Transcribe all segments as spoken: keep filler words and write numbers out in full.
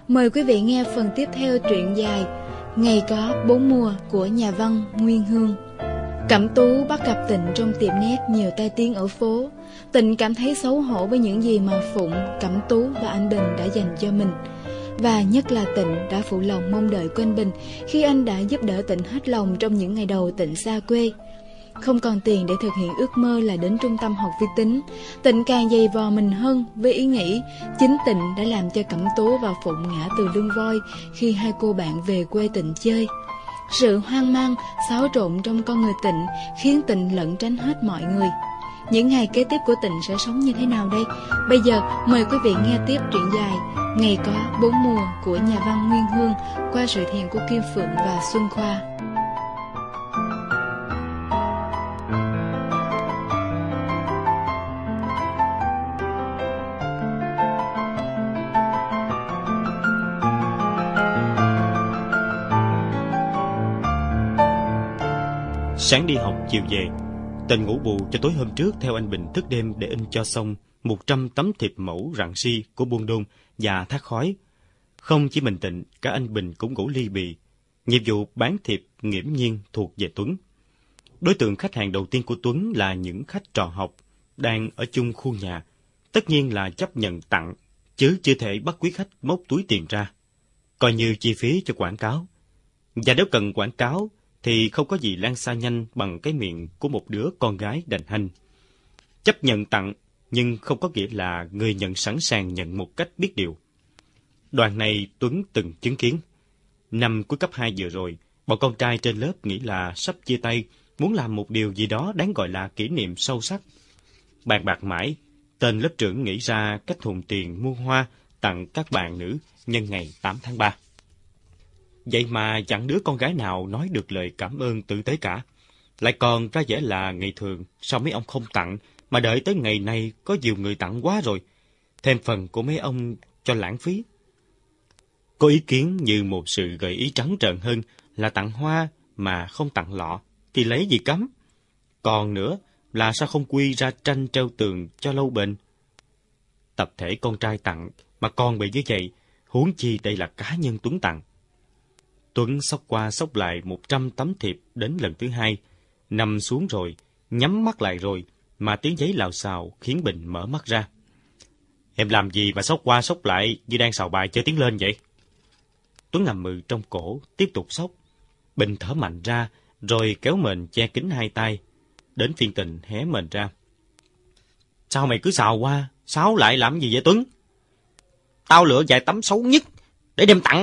Mời quý vị nghe phần tiếp theo truyện dài Ngày có bốn mùa của nhà văn Nguyên Hương. Cẩm Tú bắt gặp Tịnh trong tiệm nét nhiều tai tiếng ở phố. Tịnh cảm thấy xấu hổ với những gì mà Phụng, Cẩm Tú và anh Bình đã dành cho mình. Và nhất là Tịnh đã phụ lòng mong đợi của anh Bình khi anh đã giúp đỡ Tịnh hết lòng trong những ngày đầu Tịnh xa quê. Không còn tiền để thực hiện ước mơ là đến trung tâm học vi tính, Tịnh càng dày vò mình hơn với ý nghĩ chính Tịnh đã làm cho Cẩm Tú và Phụng ngã từ lưng voi khi hai cô bạn về quê Tịnh chơi. Sự hoang mang, xáo trộn trong con người Tịnh khiến Tịnh lẩn tránh hết mọi người. Những ngày kế tiếp của Tịnh sẽ sống như thế nào đây? Bây giờ mời quý vị nghe tiếp truyện dài Ngày có bốn mùa của nhà văn Nguyên Hương qua sự thiền của Kim Phượng và Xuân Khoa. Sáng đi học, chiều về, Tịnh ngủ bù cho tối hôm trước theo anh Bình thức đêm để in cho xong một trăm tấm thiệp mẫu rạng si của Buôn Đôn và Thác Khói. Không chỉ mình Tịnh, cả anh Bình cũng ngủ ly bì. Nhiệm vụ bán thiệp nghiễm nhiên thuộc về Tuấn. Đối tượng khách hàng đầu tiên của Tuấn là những khách trò học đang ở chung khu nhà. Tất nhiên là chấp nhận tặng, chứ chưa thể bắt quý khách móc túi tiền ra, coi như chi phí cho quảng cáo. Và nếu cần quảng cáo thì không có gì lan xa nhanh bằng cái miệng của một đứa con gái đành hanh. Chấp nhận tặng, nhưng không có nghĩa là người nhận sẵn sàng nhận một cách biết điều. Đoàn này Tuấn từng chứng kiến. Năm cuối cấp hai vừa rồi, bọn con trai trên lớp nghĩ là sắp chia tay, muốn làm một điều gì đó đáng gọi là kỷ niệm sâu sắc. Bàn bạc mãi, tên lớp trưởng nghĩ ra cách hùn tiền mua hoa tặng các bạn nữ nhân ngày tám tháng ba. Vậy mà chẳng đứa con gái nào nói được lời cảm ơn tử tế cả. Lại còn ra vẻ là ngày thường, sao mấy ông không tặng, mà đợi tới ngày này có nhiều người tặng quá rồi. Thêm phần của mấy ông cho lãng phí. Có ý kiến như một sự gợi ý trắng trợn hơn là tặng hoa mà không tặng lọ, thì lấy gì cấm. Còn nữa là sao không quy ra tranh treo tường cho lâu bền. Tập thể con trai tặng mà còn bị như vậy, huống chi đây là cá nhân Tuấn tặng. Tuấn xốc qua xốc lại một trăm tấm thiệp đến lần thứ hai, nằm xuống rồi, nhắm mắt lại rồi, mà tiếng giấy lào xào khiến Bình mở mắt ra. Em làm gì mà xốc qua xốc lại như đang xào bài chơi tiếng lên vậy? Tuấn ngầm mừ trong cổ, tiếp tục xốc. Bình thở mạnh ra, rồi kéo mền che kín hai tay. Đến phiên Tình hé mền ra. Sao mày cứ xào qua, xáo lại làm gì vậy Tuấn? Tao lựa vài tấm xấu nhất để đem tặng.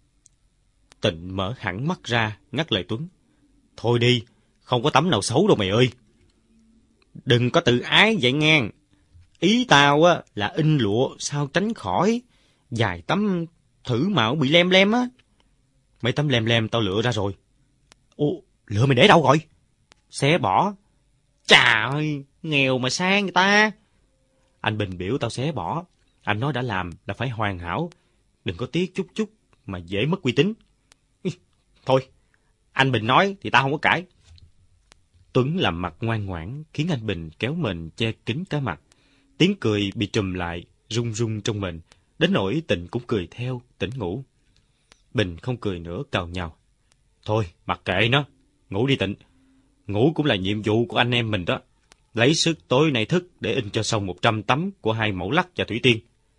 Tịnh mở hẳn mắt ra, ngắt lời Tuấn. Thôi đi, không có tấm nào xấu đâu mày ơi. Đừng có tự ái vậy ngang. Ý tao á là in lụa sao tránh khỏi vài tấm thử mạo bị lem lem á. Mấy tấm lem lem tao lựa ra rồi. Ồ, lựa mày để đâu rồi? Xé bỏ. Chà ơi, nghèo mà sang người ta. Anh Bình biểu tao xé bỏ. Anh nói đã làm là phải hoàn hảo. Đừng có tiếc chút chút mà dễ mất uy tín. Thôi, anh Bình nói thì tao không có cãi. Tuấn làm mặt ngoan ngoãn khiến anh Bình kéo mền che kín cả mặt. Tiếng cười bị trùm lại, rung rung trong mình, đến nỗi Tịnh cũng cười theo, tỉnh ngủ. Bình không cười nữa, càu nhàu. Thôi, mặc kệ nó, ngủ đi Tịnh. Ngủ cũng là nhiệm vụ của anh em mình đó. Lấy sức tối nay thức để in cho xong một trăm tấm của hai mẫu lắc và thủy tiên.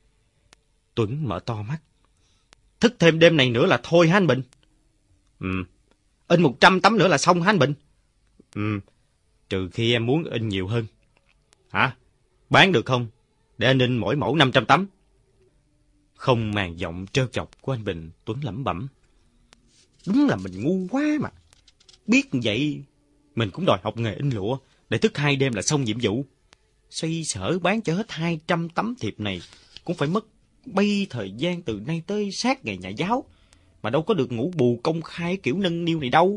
Tuấn mở to mắt. Thức thêm đêm này nữa là thôi hả anh Bình? Ừ. In một trăm tấm nữa là xong hả anh Bình? Ừ. Trừ khi em muốn in nhiều hơn. Hả? Bán được không? Để anh in mỗi mẫu năm trăm tấm. Không màng giọng trêu chọc của anh Bình, Tuấn lẩm bẩm. Đúng là mình ngu quá mà. Biết vậy, mình cũng đòi học nghề in lụa, để thức hai đêm là xong nhiệm vụ. Xoay sở bán cho hết hai trăm tấm thiệp này, cũng phải mất bay thời gian từ nay tới sát ngày nhà giáo, mà đâu có được ngủ bù công khai kiểu nâng niu này đâu.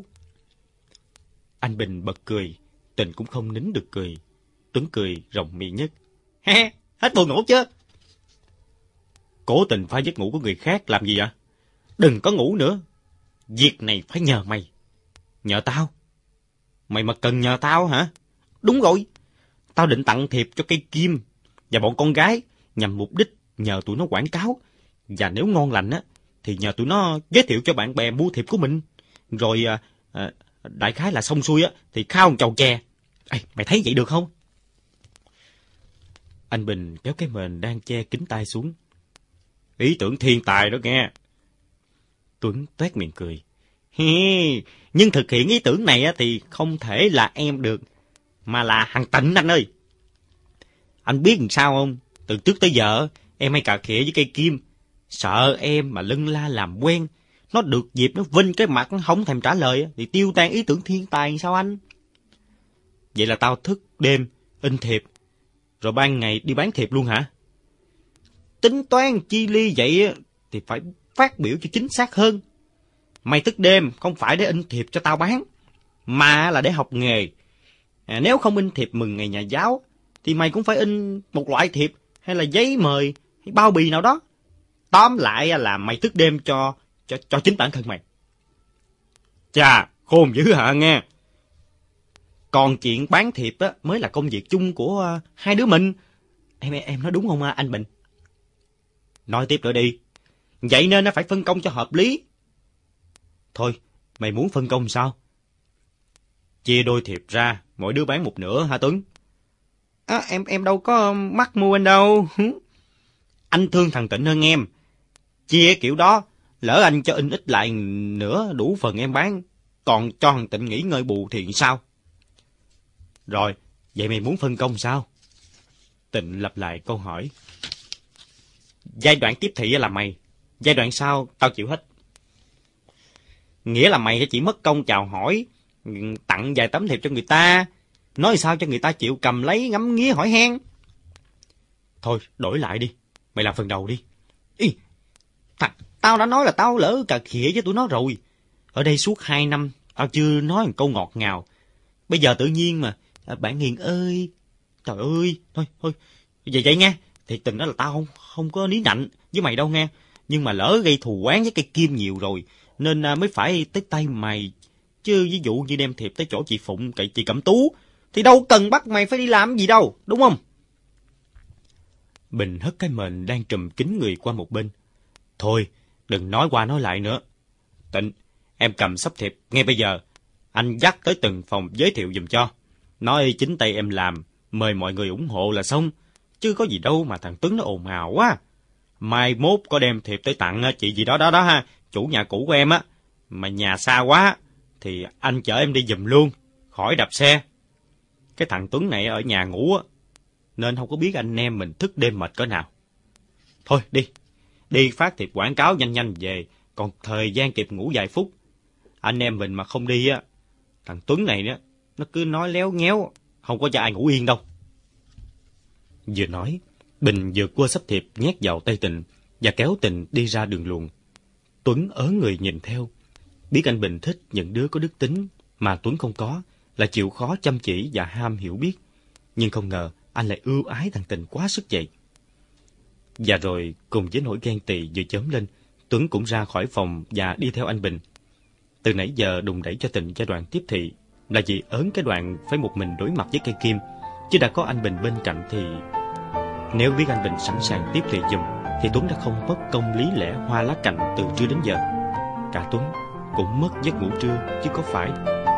Anh Bình bật cười, Tình cũng không nín được cười. Tuấn cười rộng miệng nhất. He, hết buồn ngủ chưa? Cố tình phá giấc ngủ của người khác làm gì ạ? Đừng có ngủ nữa. Việc này phải nhờ mày. Nhờ tao? Mày mà cần nhờ tao hả? Đúng rồi. Tao định tặng thiệp cho cây kim và bọn con gái nhằm mục đích nhờ tụi nó quảng cáo. Và nếu ngon lành á, thì nhờ tụi nó giới thiệu cho bạn bè mua thiệp của mình. Rồi à, à, đại khái là xong xuôi á, thì khao một chầu chè. Ê, mày thấy vậy được không? Anh Bình kéo cái mền đang che kín tai xuống. Ý tưởng thiên tài đó nghe. Tuấn toét miệng cười. Hi, nhưng thực hiện ý tưởng này á, thì không thể là em được, mà là thằng Tịnh anh ơi. Anh biết làm sao không? Từ trước tới giờ, em hay cà khịa với cây kim. Sợ em mà lân la làm quen, nó được dịp nó vinh cái mặt nó không thèm trả lời, thì tiêu tan ý tưởng thiên tài sao anh? Vậy là tao thức đêm, in thiệp, rồi ban ngày đi bán thiệp luôn hả? Tính toán chi ly vậy thì phải phát biểu cho chính xác hơn. Mày thức đêm không phải để in thiệp cho tao bán, mà là để học nghề. À, nếu không in thiệp mừng ngày nhà giáo, thì mày cũng phải in một loại thiệp, hay là giấy mời, hay bao bì nào đó. Tóm lại là mày thức đêm cho cho cho chính bản thân mày. Chà, khôn dữ hả nghe. Còn chuyện bán thiệp á mới là công việc chung của uh, hai đứa mình. Em em nói đúng không anh Bình? Nói tiếp nữa đi. Vậy nên nó phải phân công cho hợp lý. Thôi, mày muốn phân công sao? Chia đôi thiệp ra, mỗi đứa bán một nửa hả Tuấn? À, em em đâu có mắc mua anh đâu. Anh thương thằng Tịnh hơn em. Chia kiểu đó, lỡ anh cho in ít lại nữa đủ phần em bán, còn cho thằng Tịnh nghỉ ngơi bù thì sao? Rồi, vậy mày muốn phân công sao? Tịnh lặp lại câu hỏi. Giai đoạn tiếp thị là mày, giai đoạn sau tao chịu hết. Nghĩa là mày chỉ mất công chào hỏi, tặng vài tấm thiệp cho người ta, nói sao cho người ta chịu cầm lấy ngắm nghía hỏi han. Thôi, đổi lại đi, mày làm phần đầu đi. Ý, thằng, tao đã nói là tao lỡ cà khịa với tụi nó rồi. Ở đây suốt hai năm, tao chưa nói một câu ngọt ngào. Bây giờ tự nhiên mà, à, bạn Hiền ơi, trời ơi, thôi, thôi, vậy vậy nghe. Thiệt tình đó là tao không không có ní nạnh với mày đâu nghe. Nhưng mà lỡ gây thù oán với cây kim nhiều rồi, nên à, mới phải tới tay mày. Chứ ví dụ như đem thiệp tới chỗ chị Phụng, cậy chị Cẩm Tú, thì đâu cần bắt mày phải đi làm gì đâu, đúng không? Bình hất cái mền đang trùm kín người qua một bên. Thôi, đừng nói qua nói lại nữa. Tịnh, em cầm sắp thiệp ngay bây giờ. Anh dắt tới từng phòng giới thiệu giùm cho. Nói chính tay em làm, mời mọi người ủng hộ là xong. Chứ có gì đâu mà thằng Tuấn nó ồn ào quá. Mai mốt có đem thiệp tới tặng chị gì đó đó đó ha, chủ nhà cũ của em á. Mà nhà xa quá, thì anh chở em đi giùm luôn, khỏi đạp xe. Cái thằng Tuấn này ở nhà ngủ á, nên không có biết anh em mình thức đêm mệt cỡ nào. Thôi đi, đi phát thiệp quảng cáo nhanh nhanh về, còn thời gian kịp ngủ vài phút. Anh em mình mà không đi á, thằng Tuấn này đó, nó cứ nói léo nhéo, không có cho ai ngủ yên đâu. Vừa nói, Bình vừa cua sắp thiệp nhét vào tay Tịnh và kéo Tịnh đi ra đường luồn. Tuấn ớn người nhìn theo, biết anh Bình thích những đứa có đức tính mà Tuấn không có, là chịu khó chăm chỉ và ham hiểu biết. Nhưng không ngờ anh lại ưu ái thằng Tịnh quá sức vậy. Và rồi cùng với nỗi ghen tị vừa chớm lên, Tuấn cũng ra khỏi phòng và đi theo anh Bình. Từ nãy giờ đùng đẩy cho Tịnh giai đoạn tiếp thị là vì ớn cái đoạn phải một mình đối mặt với cây kim, chứ đã có anh Bình bên cạnh thì... Nếu biết anh Bình sẵn sàng tiếp thị giùm thì Tuấn đã không mất công lý lẽ hoa lá cành từ trưa đến giờ. Cả Tuấn cũng mất giấc ngủ trưa chứ có phải.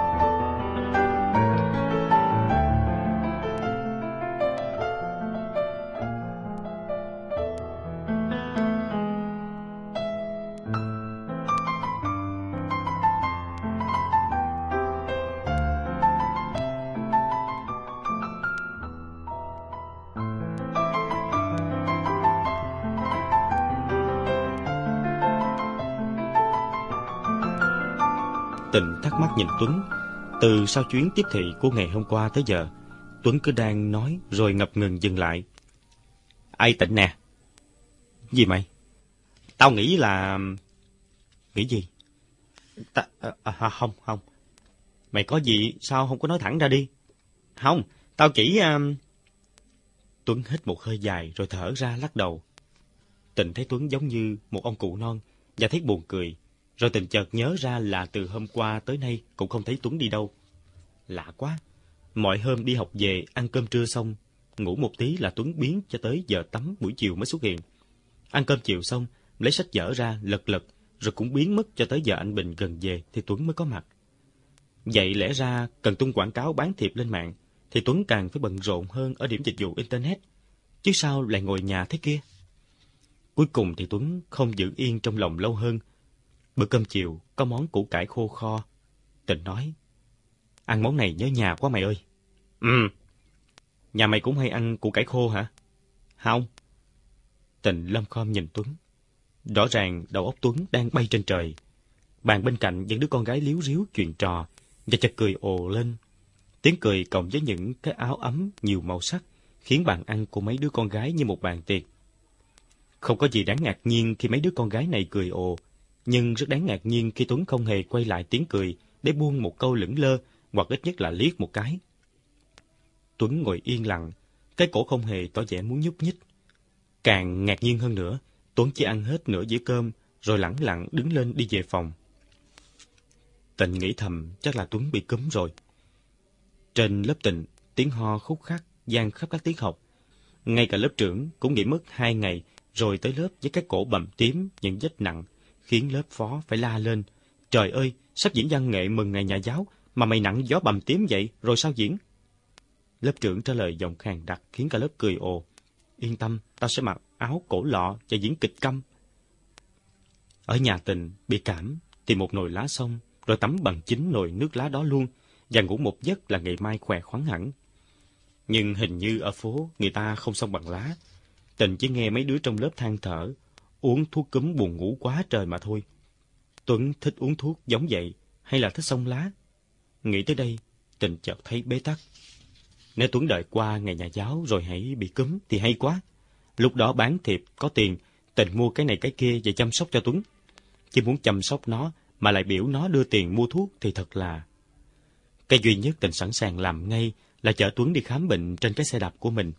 Tịnh thắc mắc nhìn Tuấn. Từ sau chuyến tiếp thị của ngày hôm qua tới giờ, Tuấn cứ đang nói rồi ngập ngừng dừng lại. Ai Tịnh nè? Gì mày? Tao nghĩ là... Nghĩ gì? Ta... À, à, không, không. Mày có gì sao không có nói thẳng ra đi? Không, tao chỉ... Uh... Tuấn hít một hơi dài rồi thở ra lắc đầu. Tịnh thấy Tuấn giống như một ông cụ non và thấy buồn cười. Rồi Tịnh chợt nhớ ra là từ hôm qua tới nay cũng không thấy Tuấn đi đâu. Lạ quá, mọi hôm đi học về, ăn cơm trưa xong, ngủ một tí là Tuấn biến cho tới giờ tắm buổi chiều mới xuất hiện. Ăn cơm chiều xong, lấy sách vở ra, lật lật, rồi cũng biến mất cho tới giờ anh Bình gần về thì Tuấn mới có mặt. Vậy lẽ ra cần tung quảng cáo bán thiệp lên mạng thì Tuấn càng phải bận rộn hơn ở điểm dịch vụ Internet, chứ sao lại ngồi nhà thế kia? Cuối cùng thì Tuấn không giữ yên trong lòng lâu hơn. Bữa cơm chiều có món củ cải khô kho. Tình nói, ăn món này nhớ nhà quá mày ơi. Ừ, nhà mày cũng hay ăn củ cải khô hả? Không. Tình lom khom nhìn Tuấn. Rõ ràng đầu óc Tuấn đang bay trên trời. Bàn bên cạnh những đứa con gái líu ríu chuyện trò và chợt cười ồ lên. Tiếng cười cộng với những cái áo ấm nhiều màu sắc khiến bàn ăn của mấy đứa con gái như một bàn tiệc. Không có gì đáng ngạc nhiên khi mấy đứa con gái này cười ồ, nhưng rất đáng ngạc nhiên khi Tuấn không hề quay lại tiếng cười để buông một câu lững lơ hoặc ít nhất là liếc một cái. Tuấn ngồi yên lặng, cái cổ không hề tỏ vẻ muốn nhúc nhích. Càng ngạc nhiên hơn nữa, Tuấn chỉ ăn hết nửa dĩa cơm rồi lẳng lặng đứng lên đi về phòng. Tịnh nghĩ thầm chắc là Tuấn bị cúm rồi. Trên lớp Tịnh, tiếng ho khúc khắc vang khắp các tiết học. Ngay cả lớp trưởng cũng nghỉ mất hai ngày rồi tới lớp với cái cổ bầm tím, những vết nặng, khiến lớp phó phải la lên. Trời ơi, sắp diễn văn nghệ mừng ngày nhà giáo mà mày nặng gió bầm tím vậy, rồi sao diễn? Lớp trưởng trả lời giọng khàn đặc khiến cả lớp cười ồ. Yên tâm, tao sẽ mặc áo cổ lọ và diễn kịch câm. Ở nhà Tình bị cảm thì một nồi lá xong, rồi tắm bằng chính nồi nước lá đó luôn, và ngủ một giấc là ngày mai khỏe khoắn hẳn. Nhưng hình như ở phố người ta không xong bằng lá. Tình chỉ nghe mấy đứa trong lớp than thở, uống thuốc cúm buồn ngủ quá trời mà thôi. Tuấn thích uống thuốc giống vậy, hay là thích xông lá? Nghĩ tới đây, Tình chợt thấy bế tắc. Nếu Tuấn đợi qua ngày nhà giáo rồi hãy bị cúm thì hay quá. Lúc đó bán thiệp có tiền, Tình mua cái này cái kia và chăm sóc cho Tuấn. Chỉ muốn chăm sóc nó mà lại biểu nó đưa tiền mua thuốc thì thật là... Cái duy nhất Tình sẵn sàng làm ngay là chở Tuấn đi khám bệnh trên cái xe đạp của mình.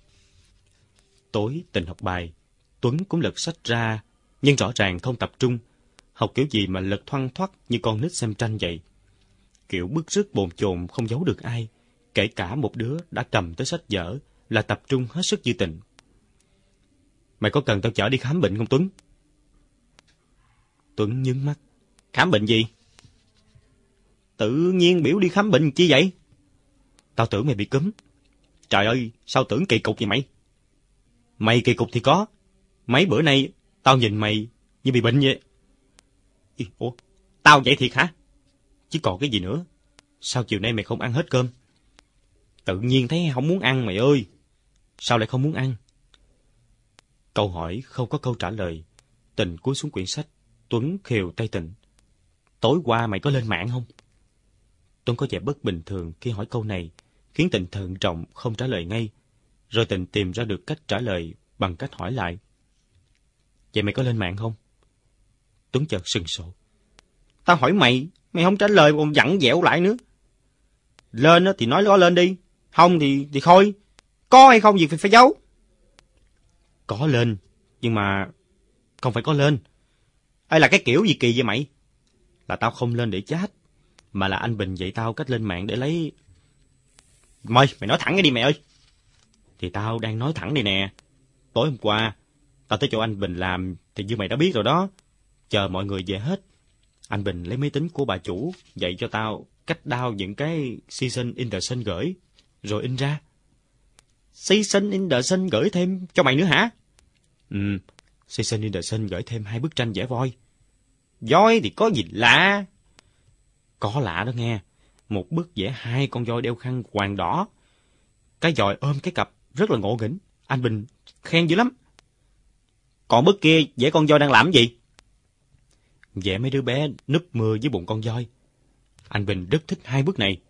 Tối Tình học bài, Tuấn cũng lật sách ra, nhưng rõ ràng không tập trung. Học kiểu gì mà lật thoăn thoắt như con nít xem tranh vậy. Kiểu bứt rứt bồn chồn không giấu được ai, kể cả một đứa đã cầm tới sách vở là tập trung hết sức như Tình. Mày có cần tao chở đi khám bệnh không Tuấn? Tuấn nhướng mắt. Khám bệnh gì? Tự nhiên biểu đi khám bệnh chi vậy? Tao tưởng mày bị cúm. Trời ơi, sao tưởng kỳ cục vậy mày? Mày kỳ cục thì có. Mấy bữa nay tao nhìn mày như bị bệnh vậy. Ủa, tao vậy thiệt hả? Chứ còn cái gì nữa? Sao chiều nay mày không ăn hết cơm? Tự nhiên thấy không muốn ăn mày ơi. Sao lại không muốn ăn? Câu hỏi không có câu trả lời. Tình cúi xuống quyển sách. Tuấn khều tay Tình. Tối qua mày có lên mạng không? Tuấn có vẻ bất bình thường khi hỏi câu này, khiến Tình thận trọng không trả lời ngay. Rồi Tình tìm ra được cách trả lời bằng cách hỏi lại. Vậy mày có lên mạng không? Tuấn chợt sừng sộ. Tao hỏi mày, mày không trả lời còn dặn dẹo lại nữa. Lên thì nói có lên đi, không thì thì thôi. Có hay không gì phải phải giấu. Có lên, nhưng mà không phải có lên. Hay là cái kiểu gì kỳ vậy mày? Là tao không lên để chat, mà là anh Bình dạy tao cách lên mạng để lấy... Mày, mày nói thẳng cái đi mày ơi. Thì tao đang nói thẳng đây nè. Tối hôm qua, tao tới chỗ anh Bình làm thì như mày đã biết rồi đó. Chờ mọi người về hết, anh Bình lấy máy tính của bà chủ dạy cho tao cách download những cái Season in the Sun gửi, rồi in ra. Season in the Sun gửi thêm cho mày nữa hả? Ừ, Season in the Sun gửi thêm hai bức tranh vẽ voi. Voi thì có gì lạ? Có lạ đó nghe. Một bức vẽ hai con voi đeo khăn quàng đỏ. Cái dòi ôm cái cặp rất là ngộ nghĩnh. Anh Bình khen dữ lắm. Còn bức kia vẽ con voi đang làm gì? Vẽ mấy đứa bé núp mưa dưới bụng con voi. Anh Bình rất thích hai bức này.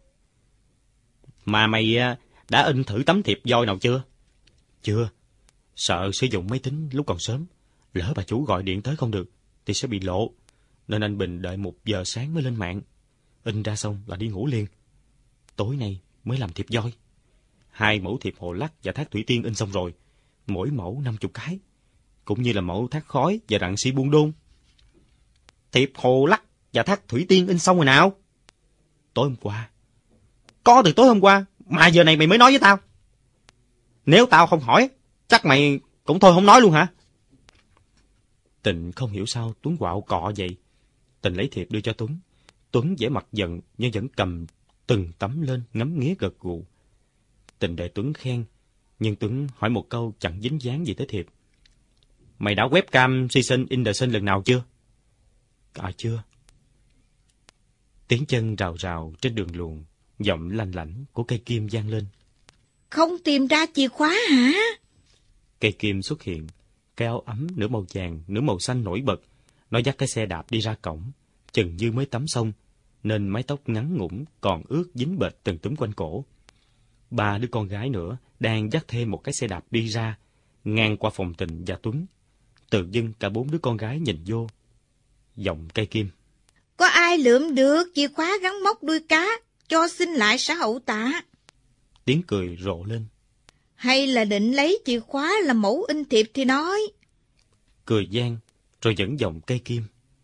Mà mày đã in thử tấm thiệp voi nào chưa? Chưa. Sợ sử dụng máy tính lúc còn sớm. Lỡ bà chủ gọi điện tới không được thì sẽ bị lộ. Nên anh Bình đợi một giờ sáng mới lên mạng. In ra xong là đi ngủ liền. Tối nay mới làm thiệp voi. Hai mẫu thiệp hồ lắc và thác thủy tiên in xong rồi. Mỗi mẫu năm chục cái. Cũng như là mẫu thác khói và rặng si buôn đôn. Thiệp hồ lắc và thác thủy tiên in xong rồi nào? Tối hôm qua. Có từ tối hôm qua, mà giờ này mày mới nói với tao. Nếu tao không hỏi, chắc mày cũng thôi không nói luôn hả? Tình không hiểu sao Tuấn quạo cọ vậy. Tình lấy thiệp đưa cho Tuấn. Tuấn vẻ mặt giận nhưng vẫn cầm từng tấm lên ngắm nghía gật gù. Tình để Tuấn khen, nhưng Tuấn hỏi một câu chẳng dính dáng gì tới thiệp. Mày đã webcam Season in the Sun lần nào chưa? À chưa. Tiếng chân rào rào trên đường luồn, giọng lanh lảnh của cây kim vang lên. Không tìm ra chìa khóa hả? Cây kim xuất hiện, cái áo ấm nửa màu vàng, nửa màu xanh nổi bật. Nó dắt cái xe đạp đi ra cổng, chừng như mới tắm xong, nên mái tóc ngắn ngủn còn ướt dính bệt từng túm quanh cổ. Ba đứa con gái nữa đang dắt thêm một cái xe đạp đi ra, ngang qua phòng Tình và Tuấn. Tự dưng cả bốn đứa con gái nhìn vô. Giọng cây kim. Có ai lượm được chìa khóa gắn móc đuôi cá, cho xin lại xã hậu tạ? Tiếng cười rộ lên. Hay là định lấy chìa khóa làm mẫu in thiệp thì nói. Cười gian, rồi dẫn giọng cây kim.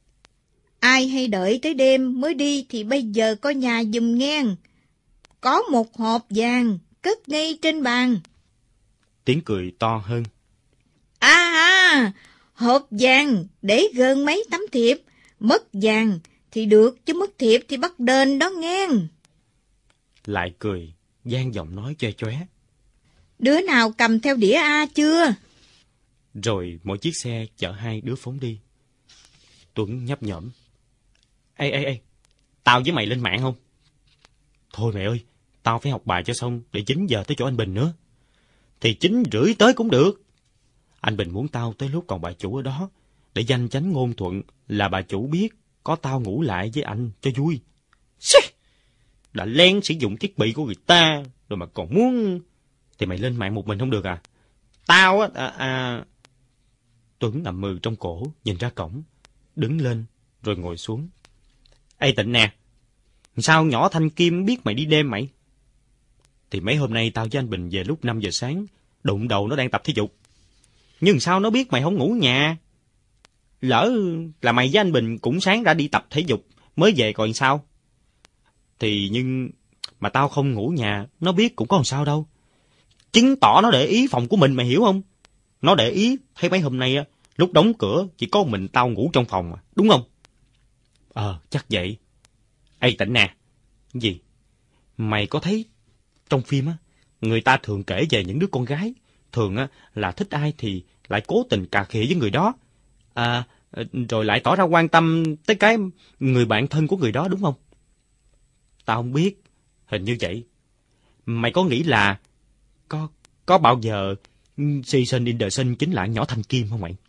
Ai hay đợi tới đêm mới đi thì bây giờ coi nhà giùm ngang. Có một hộp vàng cất ngay trên bàn. Tiếng cười to hơn. À à, hộp vàng để gần mấy tấm thiệp. Mất vàng thì được, chứ mất thiệp thì bắt đền đó ngang. Lại cười, gian giọng nói choe choé. Đứa nào cầm theo đĩa A chưa? Rồi mỗi chiếc xe chở hai đứa phóng đi. Tuấn nhấp nhổm. Ê, ê, ê, tao với mày lên mạng không? Thôi mẹ ơi, tao phải học bài cho xong để chín giờ tới chỗ anh Bình nữa. Thì chín rưỡi tới cũng được. Anh Bình muốn tao tới lúc còn bà chủ ở đó, để danh chánh ngôn thuận là bà chủ biết có tao ngủ lại với anh cho vui. Xì! Đã lén sử dụng thiết bị của người ta, rồi mà còn muốn... Thì mày lên mạng một mình không được à? Tao á... À, à... Tuấn nằm mừ trong cổ, nhìn ra cổng, đứng lên, rồi ngồi xuống. Ê Tịnh nè, sao nhỏ Thanh Kim biết mày đi đêm mày? Thì mấy hôm nay tao với anh Bình về lúc năm giờ sáng, đụng đầu nó đang tập thể dục. Nhưng sao nó biết mày không ngủ nhà? Lỡ là mày với anh Bình cũng sáng đã đi tập thể dục, mới về còn sao? Thì nhưng mà tao không ngủ nhà, nó biết cũng có làm sao đâu. Chứng tỏ nó để ý phòng của mình, mày hiểu không? Nó để ý, thấy mấy hôm nay á, lúc đóng cửa chỉ có mình tao ngủ trong phòng mà, đúng không? Ờ, chắc vậy. Ê Tịnh nè. Gì? Mày có thấy trong phim á, người ta thường kể về những đứa con gái, thường á là thích ai thì lại cố tình cà khịa với người đó. À, rồi lại tỏ ra quan tâm tới cái người bạn thân của người đó, đúng không? Tao không biết, hình như vậy. Mày có nghĩ là có có bao giờ Season in the Sun chính là nhỏ Thanh Kim không mày?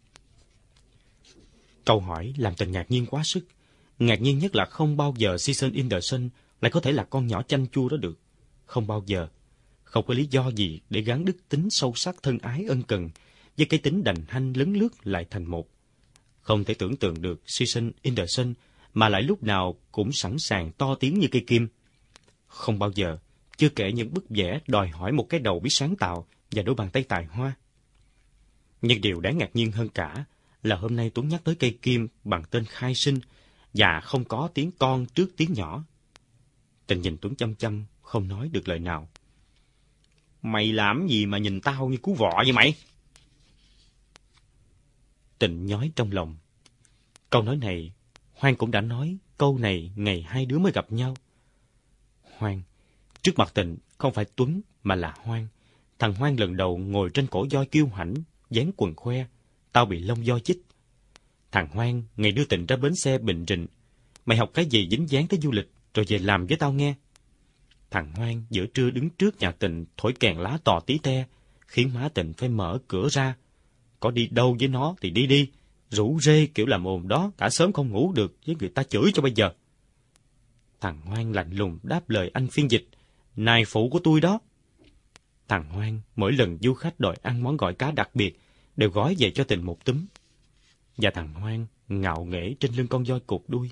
Câu hỏi làm Tình ngạc nhiên quá sức. Ngạc nhiên nhất là không bao giờ Season in the Sun lại có thể là con nhỏ chanh chua đó được. Không bao giờ. Không có lý do gì để gắn đức tính sâu sắc thân ái ân cần với cái tính đành hanh lấn lướt lại thành một. Không thể tưởng tượng được Season in the Sun mà lại lúc nào cũng sẵn sàng to tiếng như cây kim. Không bao giờ, chưa kể những bức vẽ đòi hỏi một cái đầu biết sáng tạo và đôi bàn tay tài hoa. Nhưng điều đáng ngạc nhiên hơn cả là hôm nay Tuấn nhắc tới cây kim bằng tên khai sinh và không có tiếng con trước tiếng nhỏ. Tình nhìn Tuấn chăm chăm, không nói được lời nào. Mày làm gì mà nhìn tao như cú vọ vậy mày? Tình nhói trong lòng. Câu nói này, Hoan cũng đã nói câu này ngày hai đứa mới gặp nhau. Hoan, trước mặt Tình không phải Tuấn mà là Hoan. Thằng Hoan lần đầu ngồi trên cổ voi kiêu hãnh, dán quần khoe, tao bị lông voi chích. Thằng Hoan ngày đưa Tình ra bến xe Bình Rịnh. Mày học cái gì dính dáng tới du lịch rồi về làm với tao nghe. Thằng Hoan giữa trưa đứng trước nhà Tình thổi kèn lá tò tí te, khiến má Tình phải mở cửa ra. Có đi đâu với nó thì đi đi, rủ rê kiểu làm ồn đó cả sớm không ngủ được với người ta chửi cho bây giờ. Thằng Hoan lạnh lùng đáp lời anh phiên dịch, này phụ của tôi đó. Thằng Hoan mỗi lần du khách đòi ăn món gỏi cá đặc biệt đều gói về cho Tình một túm. Và thằng Hoan ngạo nghễ trên lưng con voi cụt đuôi.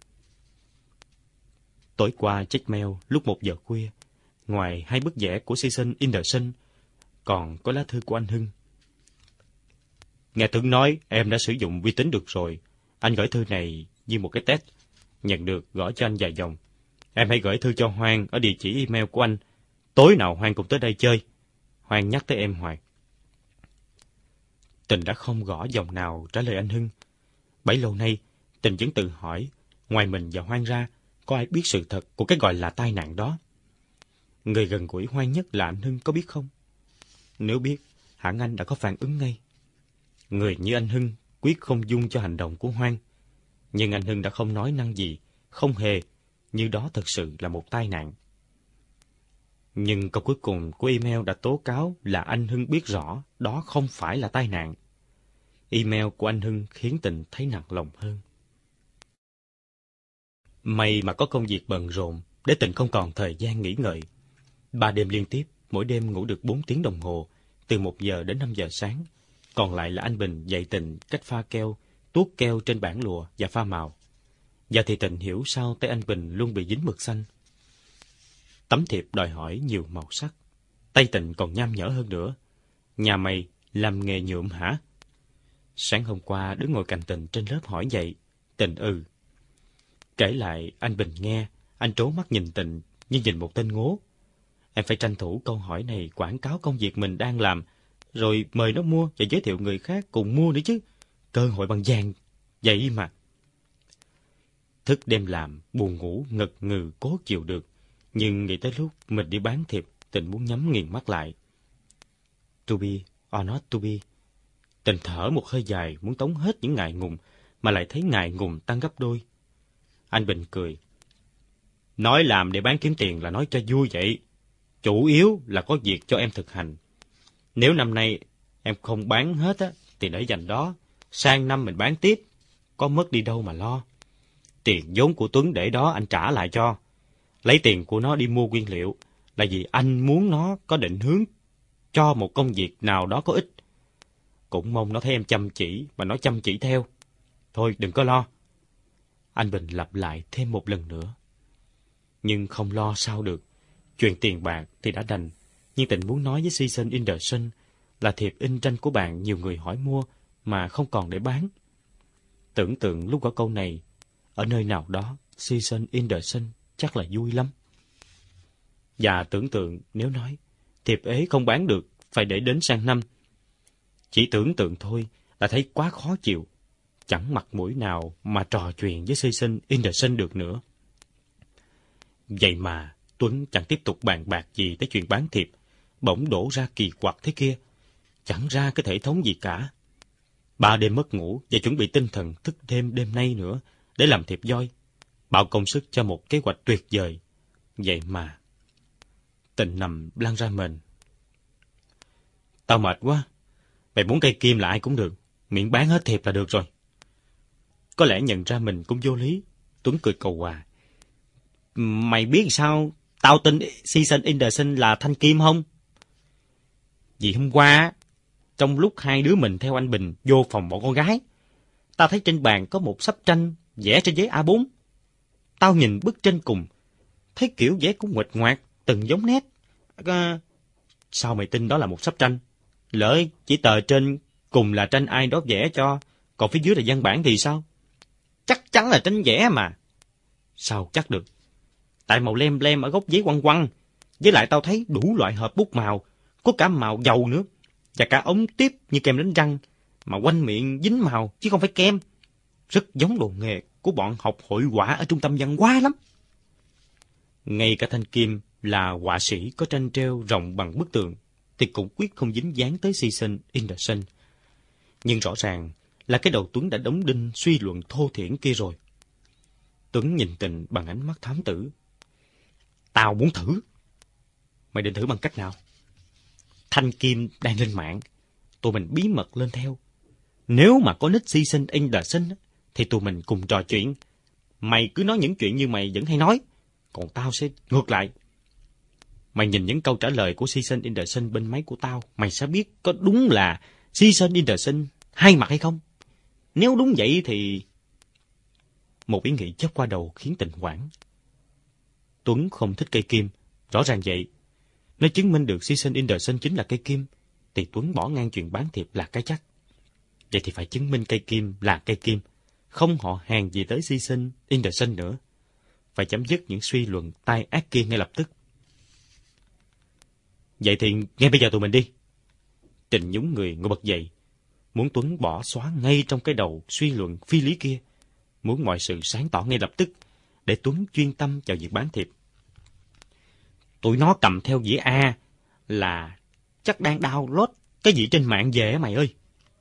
Tối qua check mail lúc một giờ khuya, ngoài hai bức vẽ của Season in the Sun, còn có lá thư của anh Hưng. Nghe Tuấn nói em đã sử dụng vi tính được rồi. Anh gửi thư này như một cái test. Nhận được gõ cho anh vài dòng. Em hãy gửi thư cho Hoan ở địa chỉ email của anh. Tối nào Hoan cũng tới đây chơi. Hoan nhắc tới em hoài. Tình đã không gõ dòng nào trả lời anh Hưng. Bấy lâu nay, Tình vẫn tự hỏi Ngoài mình và Hoan ra, có ai biết sự thật của cái gọi là tai nạn đó? Người gần gũi Hoan nhất là anh Hưng có biết không? Nếu biết, hẳn anh đã có phản ứng ngay. Người như anh Hưng quyết không dung cho hành động của Hoan. Nhưng anh Hưng đã không nói năng gì, không hề, như đó thật sự là một tai nạn. Nhưng câu cuối cùng của email đã tố cáo là anh Hưng biết rõ đó không phải là tai nạn. Email của anh Hưng khiến Tịnh thấy nặng lòng hơn. May mà có công việc bận rộn để Tịnh không còn thời gian nghỉ ngơi. Ba đêm liên tiếp, mỗi đêm ngủ được bốn tiếng đồng hồ, từ một giờ đến năm giờ sáng. Còn lại là anh Bình dạy Tịnh cách pha keo, tuốt keo trên bảng lụa và pha màu. Giờ thì Tịnh hiểu sao tay anh Bình luôn bị dính mực xanh. Tấm thiệp đòi hỏi nhiều màu sắc. Tay Tịnh còn nham nhở hơn nữa. Nhà mày làm nghề nhuộm hả? Sáng hôm qua đứng ngồi cạnh Tịnh trên lớp hỏi vậy. Tịnh ừ. Kể lại anh Bình nghe, anh trố mắt nhìn Tịnh như nhìn một tên ngố. Em phải tranh thủ câu hỏi này quảng cáo công việc mình đang làm, rồi mời nó mua và giới thiệu người khác cùng mua nữa chứ. Cơ hội bằng vàng, vậy mà. Thức đêm làm, buồn ngủ, ngật ngừ, cố chịu được. Nhưng nghĩ tới lúc mình đi bán thiệp, Tịnh muốn nhắm nghiền mắt lại. To be or not to be. Tịnh thở một hơi dài, muốn tống hết những ngại ngùng, mà lại thấy ngại ngùng tăng gấp đôi. Anh Bình cười. Nói làm để bán kiếm tiền là nói cho vui vậy. Chủ yếu là có việc cho em thực hành. Nếu năm nay em không bán hết á, thì để dành đó. Sang năm mình bán tiếp. Có mất đi đâu mà lo. Tiền vốn của Tuấn để đó anh trả lại cho. Lấy tiền của nó đi mua nguyên liệu là vì anh muốn nó có định hướng cho một công việc nào đó có ích. Cũng mong nó thấy em chăm chỉ và nó chăm chỉ theo. Thôi đừng có lo. Anh Bình lặp lại thêm một lần nữa. Nhưng không lo sao được. Chuyện tiền bạc thì đã đành. Nhưng Tịnh muốn nói với Season in the Sun là thiệp in tranh của bạn nhiều người hỏi mua mà không còn để bán. Tưởng tượng lúc có câu này, ở nơi nào đó, Season in the Sun chắc là vui lắm. Và tưởng tượng nếu nói, thiệp ế không bán được, phải để đến sang năm. Chỉ tưởng tượng thôi là thấy quá khó chịu. Chẳng mặt mũi nào mà trò chuyện với Season in the Sun được nữa. Vậy mà Tuấn chẳng tiếp tục bàn bạc gì tới chuyện bán thiệp, bỗng đổ ra kỳ quặc thế kia. Chẳng ra cái hệ thống gì cả. Ba đêm mất ngủ và chuẩn bị tinh thần thức thêm đêm nay nữa để làm thiệp voi. Bao công sức cho một kế hoạch tuyệt vời. Vậy mà Tịnh nằm lăn ra mền. Tao mệt quá. Mày muốn cây kim là ai cũng được, miễn bán hết thiệp là được rồi. Có lẽ nhận ra mình cũng vô lý, Tuấn cười cầu hòa. Mày biết sao tao tin Season in the Sun là Thanh Kim không? Vì hôm qua, trong lúc hai đứa mình theo anh Bình vô phòng bọn con gái, tao thấy trên bàn có một sắp tranh vẽ trên giấy A bốn. Tao nhìn bức tranh cùng, thấy kiểu vẽ cũng nguệch ngoạc, từng giống nét. À, sao mày tin đó là một sắp tranh? Lỡ chỉ tờ trên cùng là tranh ai đó vẽ cho, còn phía dưới là văn bản thì sao? Chắc chắn là tranh vẽ mà. Sao chắc được? Tại màu lem lem ở góc giấy quăng quăng, với lại tao thấy đủ loại hộp bút màu, có cả màu dầu nữa, và cả ống tiếp như kem đánh răng, mà quanh miệng dính màu chứ không phải kem. Rất giống đồ nghề của bọn học hội họa ở trung tâm văn hóa lắm. Ngay cả Thanh Kim là họa sĩ có tranh treo rộng bằng bức tường, thì cũng quyết không dính dáng tới Season in the Sun. Nhưng rõ ràng là cái đầu Tuấn đã đóng đinh suy luận thô thiển kia rồi. Tuấn nhìn Tịnh bằng ánh mắt thám tử. Tao muốn thử. Mày định thử bằng cách nào? Thanh Kim đang lên mạng, tụi mình bí mật lên theo. Nếu mà có nick Season in the Sun thì tụi mình cùng trò chuyện. Mày cứ nói những chuyện như mày vẫn hay nói, còn tao sẽ ngược lại. Mày nhìn những câu trả lời của Season in the Sun bên máy của tao, mày sẽ biết có đúng là Season in the Sun hai mặt hay không. Nếu đúng vậy thì... Một ý nghĩ chớp qua đầu khiến Tịnh hoảng. Tuấn không thích cây kim, rõ ràng vậy. Nếu chứng minh được Season in the Sun chính là cây kim, thì Tuấn bỏ ngang chuyện bán thiệp là cái chắc. Vậy thì phải chứng minh cây kim là cây kim, không họ hàng gì tới Season in the Sun nữa. Phải chấm dứt những suy luận tai ác kia ngay lập tức. Vậy thì ngay bây giờ tụi mình đi. Tịnh nhúng người ngồi bật dậy, muốn Tuấn bỏ xóa ngay trong cái đầu suy luận phi lý kia. muốn mọi sự sáng tỏ ngay lập tức, để Tuấn chuyên tâm vào việc bán thiệp. Tụi nó cầm theo dĩa A là chắc đang download cái gì trên mạng về á mày ơi.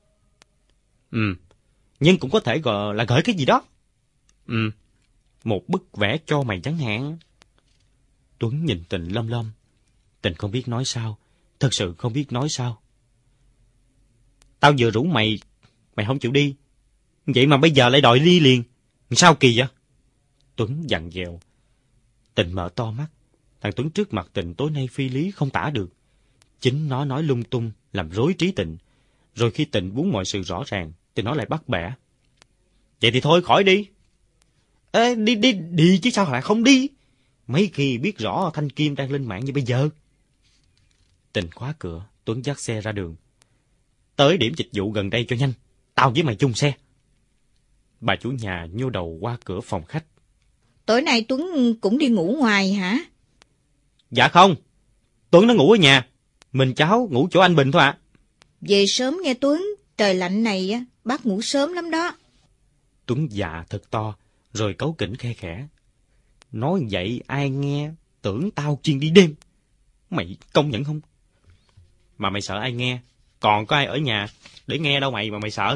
Ừ, nhưng cũng có thể gọi là gửi cái gì đó. Ừ, một bức vẽ cho mày chẳng hạn. Tuấn nhìn Tình lom lom. Tình không biết nói sao, thật sự không biết nói sao. Tao vừa rủ mày, mày không chịu đi. Vậy mà bây giờ lại đòi đi liền. Sao kỳ vậy? Tuấn dặn dẹo. Tình mở to mắt. Thằng Tuấn trước mặt Tình tối nay phi lý không tả được. Chính nó nói lung tung, làm rối trí Tình. Rồi khi Tình muốn mọi sự rõ ràng, thì nó lại bắt bẻ. Vậy thì thôi khỏi đi. Ê, đi, đi, đi chứ sao lại không đi? Mấy khi biết rõ Thanh Kim đang lên mạng như bây giờ. Tình khóa cửa, Tuấn dắt xe ra đường. Tới điểm dịch vụ gần đây cho nhanh, tao với mày chung xe. Bà chủ nhà nhô đầu qua cửa phòng khách. Tối nay Tuấn cũng đi ngủ ngoài hả? Dạ không, Tuấn nó ngủ ở nhà. Mình cháu ngủ chỗ anh Bình thôi ạ. À. Về sớm nghe Tuấn, trời lạnh này á, bác ngủ sớm lắm đó. Tuấn dạ thật to, rồi cáu kỉnh khe khẽ. Nói vậy ai nghe, tưởng tao chuyên đi đêm. Mày công nhận không? Mà mày sợ ai nghe, còn có ai ở nhà để nghe đâu mày mà mày sợ.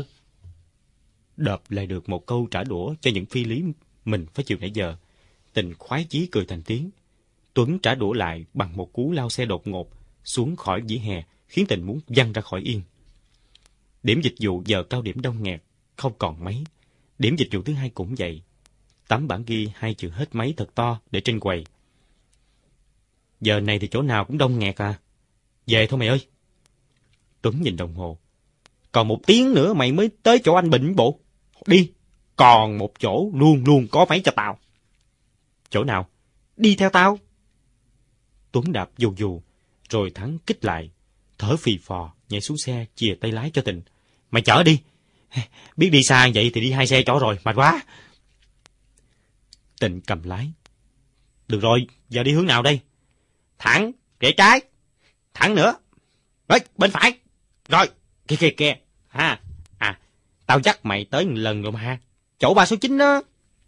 Đợp lại được một câu trả đũa cho những phi lý mình phải chịu nãy giờ. Tình khoái chí cười thành tiếng. Tuấn trả đũa lại bằng một cú lao xe đột ngột xuống khỏi vỉa hè, khiến Tình muốn văng ra khỏi yên. Điểm dịch vụ giờ cao điểm đông nghẹt, không còn mấy. Điểm dịch vụ thứ hai cũng vậy. Tấm bảng ghi hai chữ hết máy thật to để trên quầy. Giờ này thì chỗ nào cũng đông nghẹt à. Về thôi mày ơi. Tuấn nhìn đồng hồ. Còn một tiếng nữa mày mới tới chỗ anh Bình bộ. Đi. Còn một chỗ luôn luôn có máy cho tao. Chỗ nào? Đi theo tao. Tuấn đạp dù dù, rồi Thắng kích lại. Thở phì phò, nhảy xuống xe, chìa tay lái cho Tình. Mày chở đi. Biết đi xa vậy thì đi hai xe chỗ rồi, mệt quá. Tình cầm lái. Được rồi, giờ đi hướng nào đây? Thẳng, rẽ trái. Thẳng nữa. Đấy, bên phải. Rồi, kia kia kia. Ha, à, tao dắt mày tới một lần rồi mà ha. Chỗ ba số chín đó.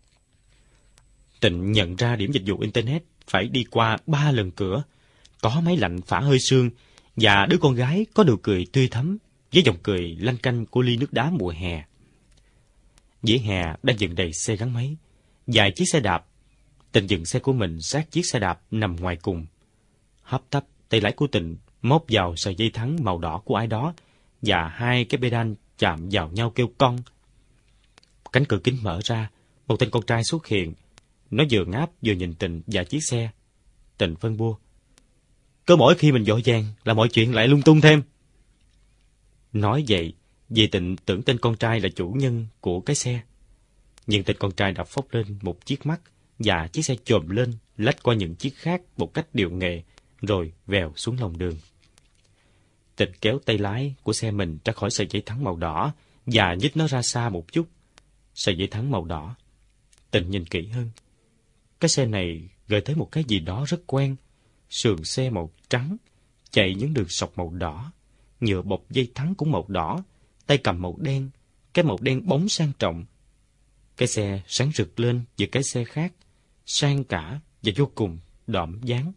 Tình nhận ra điểm dịch vụ Internet phải đi qua ba lần cửa. Có máy lạnh phả hơi sương và đứa con gái có nụ cười tươi thắm với dòng cười lanh canh của ly nước đá mùa hè. Vỉa hè đang dừng đầy xe gắn máy, vài chiếc xe đạp. Tình dừng xe của mình sát chiếc xe đạp nằm ngoài cùng. Hấp tấp, tay lái của Tình móc vào sợi dây thắng màu đỏ của ai đó và hai cái pedal chạm vào nhau kêu con. Cánh cửa kính mở ra, một tên con trai xuất hiện. Nó vừa ngáp vừa nhìn Tình và chiếc xe. Tình phân bua. Cứ mỗi khi mình vội vàng là mọi chuyện lại lung tung thêm. Nói vậy vì Tình tưởng tên con trai là chủ nhân của cái xe. Nhưng tên con trai đã phốc lên một chiếc mắt và chiếc xe chồm lên, lách qua những chiếc khác một cách điệu nghệ, rồi vèo xuống lòng đường. Tình kéo tay lái của xe mình ra khỏi sợi dây thắng màu đỏ và nhích nó ra xa một chút. Sợi dây thắng màu đỏ. Tình nhìn kỹ hơn. Cái xe này gợi tới một cái gì đó rất quen. Sườn xe màu trắng, chạy những đường sọc màu đỏ, nhựa bọc dây thắng cũng màu đỏ, tay cầm màu đen, cái màu đen bóng sang trọng. Cái xe sáng rực lên giữa cái xe khác, sang cả và vô cùng đậm dáng.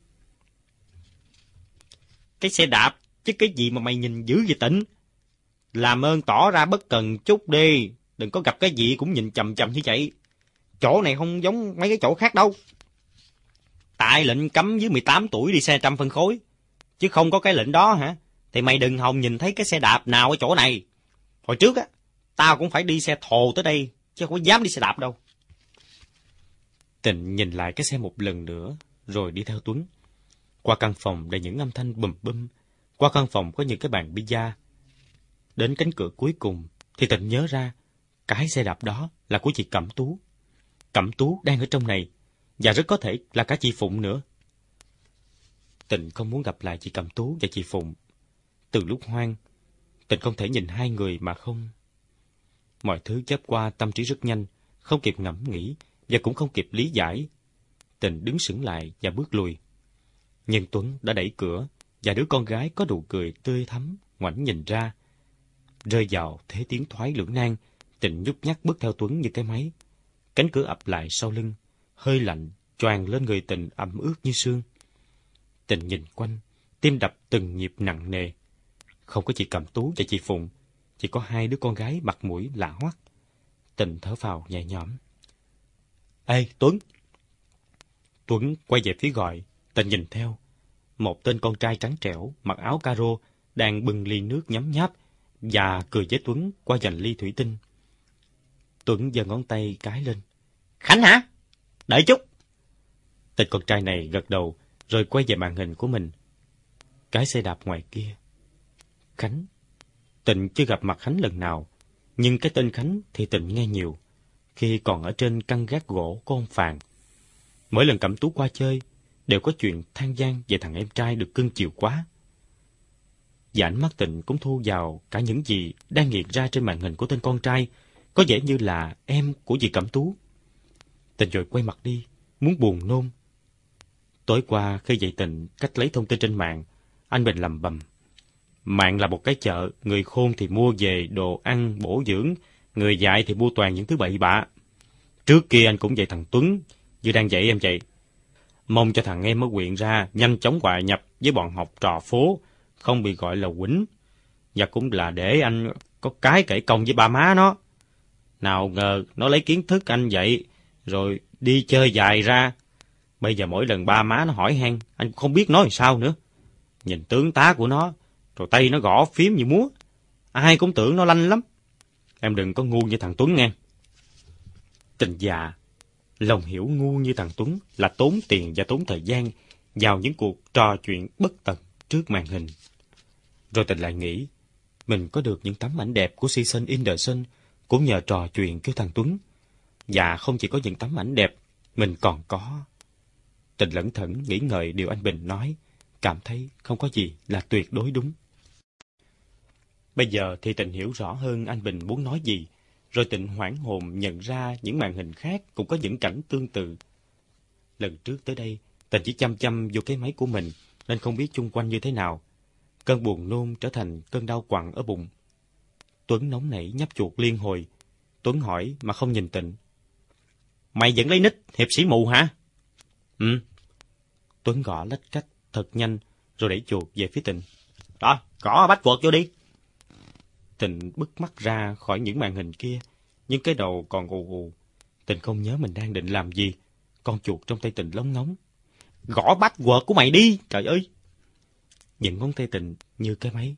Cái xe đạp, chứ cái gì mà mày nhìn dữ vậy Tịnh? Làm ơn tỏ ra bất cần chút đi, đừng có gặp cái gì cũng nhìn chầm chầm như vậy. Chỗ này không giống mấy cái chỗ khác đâu. Tại lệnh cấm dưới mười tám tuổi đi xe trăm phân khối, chứ không có cái lệnh đó hả? Thì mày đừng hòng nhìn thấy cái xe đạp nào ở chỗ này. Hồi trước á, tao cũng phải đi xe thồ tới đây, chứ không có dám đi xe đạp đâu. Tình nhìn lại cái xe một lần nữa, rồi đi theo Tuấn. Qua căn phòng đầy những âm thanh bùm bum, qua căn phòng có những cái bàn pizza. Đến cánh cửa cuối cùng, thì Tình nhớ ra, cái xe đạp đó là của chị Cẩm Tú. Cẩm Tú đang ở trong này, và rất có thể là cả chị Phụng nữa. Tình không muốn gặp lại chị Cẩm Tú và chị Phụng. Từ lúc hoang, Tình không thể nhìn hai người mà không. Mọi thứ chớp qua tâm trí rất nhanh, không kịp ngẫm nghĩ và cũng không kịp lý giải. Tình đứng sững lại và bước lùi. Nhưng Tuấn đã đẩy cửa và đứa con gái có nụ cười tươi thắm ngoảnh nhìn ra. Rơi vào thế tiến thoái lưỡng nan, Tình nhúc nhắc bước theo Tuấn như cái máy. Cánh cửa ập lại sau lưng, hơi lạnh choàng lên người Tình ẩm ướt như sương. Tình nhìn quanh, tim đập từng nhịp nặng nề. Không có chị Cẩm Tú và chị Phụng, chỉ có hai đứa con gái mặt mũi lạ hoắc. Tình thở phào nhẹ nhõm. Ê, Tuấn! Tuấn quay về phía gọi. Tình nhìn theo. Một tên con trai trắng trẻo, mặc áo caro, đang bưng ly nước nhấm nháp và cười với Tuấn qua vành ly thủy tinh. Tuấn giơ ngón tay cái lên. Khánh hả? Đợi chút! Tên con trai này gật đầu, rồi quay về màn hình của mình. Cái xe đạp ngoài kia. Khánh. Tịnh chưa gặp mặt Khánh lần nào, nhưng cái tên Khánh thì Tịnh nghe nhiều, khi còn ở trên căn gác gỗ của ông Phàn. Mỗi lần Cẩm Tú qua chơi, đều có chuyện than vang về thằng em trai được cưng chiều quá. Và ánh mắt Tịnh cũng thu vào cả những gì đang hiện ra trên màn hình của tên con trai, có vẻ như là em của dì Cẩm Tú. Tịnh rồi quay mặt đi, muốn buồn nôn. Tối qua khi dạy Tịnh cách lấy thông tin trên mạng, anh Bình lầm bầm. Mạng là một cái chợ, người khôn thì mua về đồ ăn, bổ dưỡng, người dại thì mua toàn những thứ bậy bạ. Trước kia anh cũng dạy thằng Tuấn, như đang dạy em vậy. Mong cho thằng em ở huyện ra, nhanh chóng hòa nhập với bọn học trò phố, không bị gọi là quýnh. Và cũng là để anh có cái kể công với ba má nó. Nào ngờ nó lấy kiến thức anh dạy, rồi đi chơi dài ra. Bây giờ mỗi lần ba má nó hỏi han, anh cũng không biết nói sao nữa. Nhìn tướng tá của nó, rồi tay nó gõ phím như múa. Ai cũng tưởng nó lanh lắm. Em đừng có ngu như thằng Tuấn nghe. Tình già, lòng hiểu ngu như thằng Tuấn là tốn tiền và tốn thời gian vào những cuộc trò chuyện bất tận trước màn hình. Rồi Tình lại nghĩ, mình có được những tấm ảnh đẹp của Season in the Sun cũng nhờ trò chuyện với thằng Tuấn. Và không chỉ có những tấm ảnh đẹp, mình còn có... Tình lẩn thẩn nghĩ ngợi điều anh Bình nói, cảm thấy không có gì là tuyệt đối đúng. Bây giờ thì Tình hiểu rõ hơn anh Bình muốn nói gì, rồi Tình hoảng hồn nhận ra những màn hình khác cũng có những cảnh tương tự. Lần trước tới đây, Tình chỉ chăm chăm vô cái máy của mình, nên không biết chung quanh như thế nào. Cơn buồn nôn trở thành cơn đau quặn ở bụng. Tuấn nóng nảy nhấp chuột liên hồi. Tuấn hỏi mà không nhìn Tình. Mày vẫn lấy nick hiệp sĩ mù hả? Ừ. Tuấn gõ lách cách thật nhanh, rồi đẩy chuột về phía Tình. Đó, gõ bách vợt vô đi. Tình bứt mắt ra khỏi những màn hình kia, nhưng cái đầu còn gù gù. Tình không nhớ mình đang định làm gì. Con chuột trong tay Tình lóng ngóng. Gõ bách vợt của mày đi, trời ơi! Những ngón tay Tình như cái máy.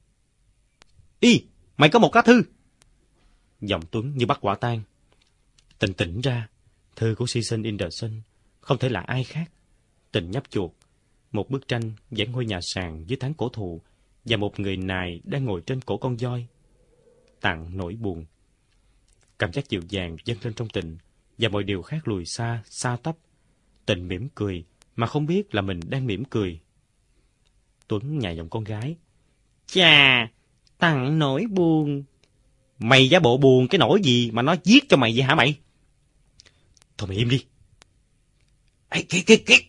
Ý, mày có một lá thư. Giọng Tuấn như bắt quả tang. Tình tỉnh ra, thư của Season in the Sun không thể là ai khác. Tình nhấp chuột. Một bức tranh vẽ ngôi nhà sàn dưới tán cổ thụ và một người nài đang ngồi trên cổ con voi. Tặng nỗi buồn. Cảm giác dịu dàng dâng lên trong Tình và mọi điều khác lùi xa, xa tấp. Tình mỉm cười mà không biết là mình đang mỉm cười. Tuấn nhài giọng con gái. Chà, tặng nỗi buồn. Mày giả bộ buồn cái nỗi gì mà nó giết cho mày vậy hả mày? Thôi mày im đi. Ê, kìa, kìa, kìa.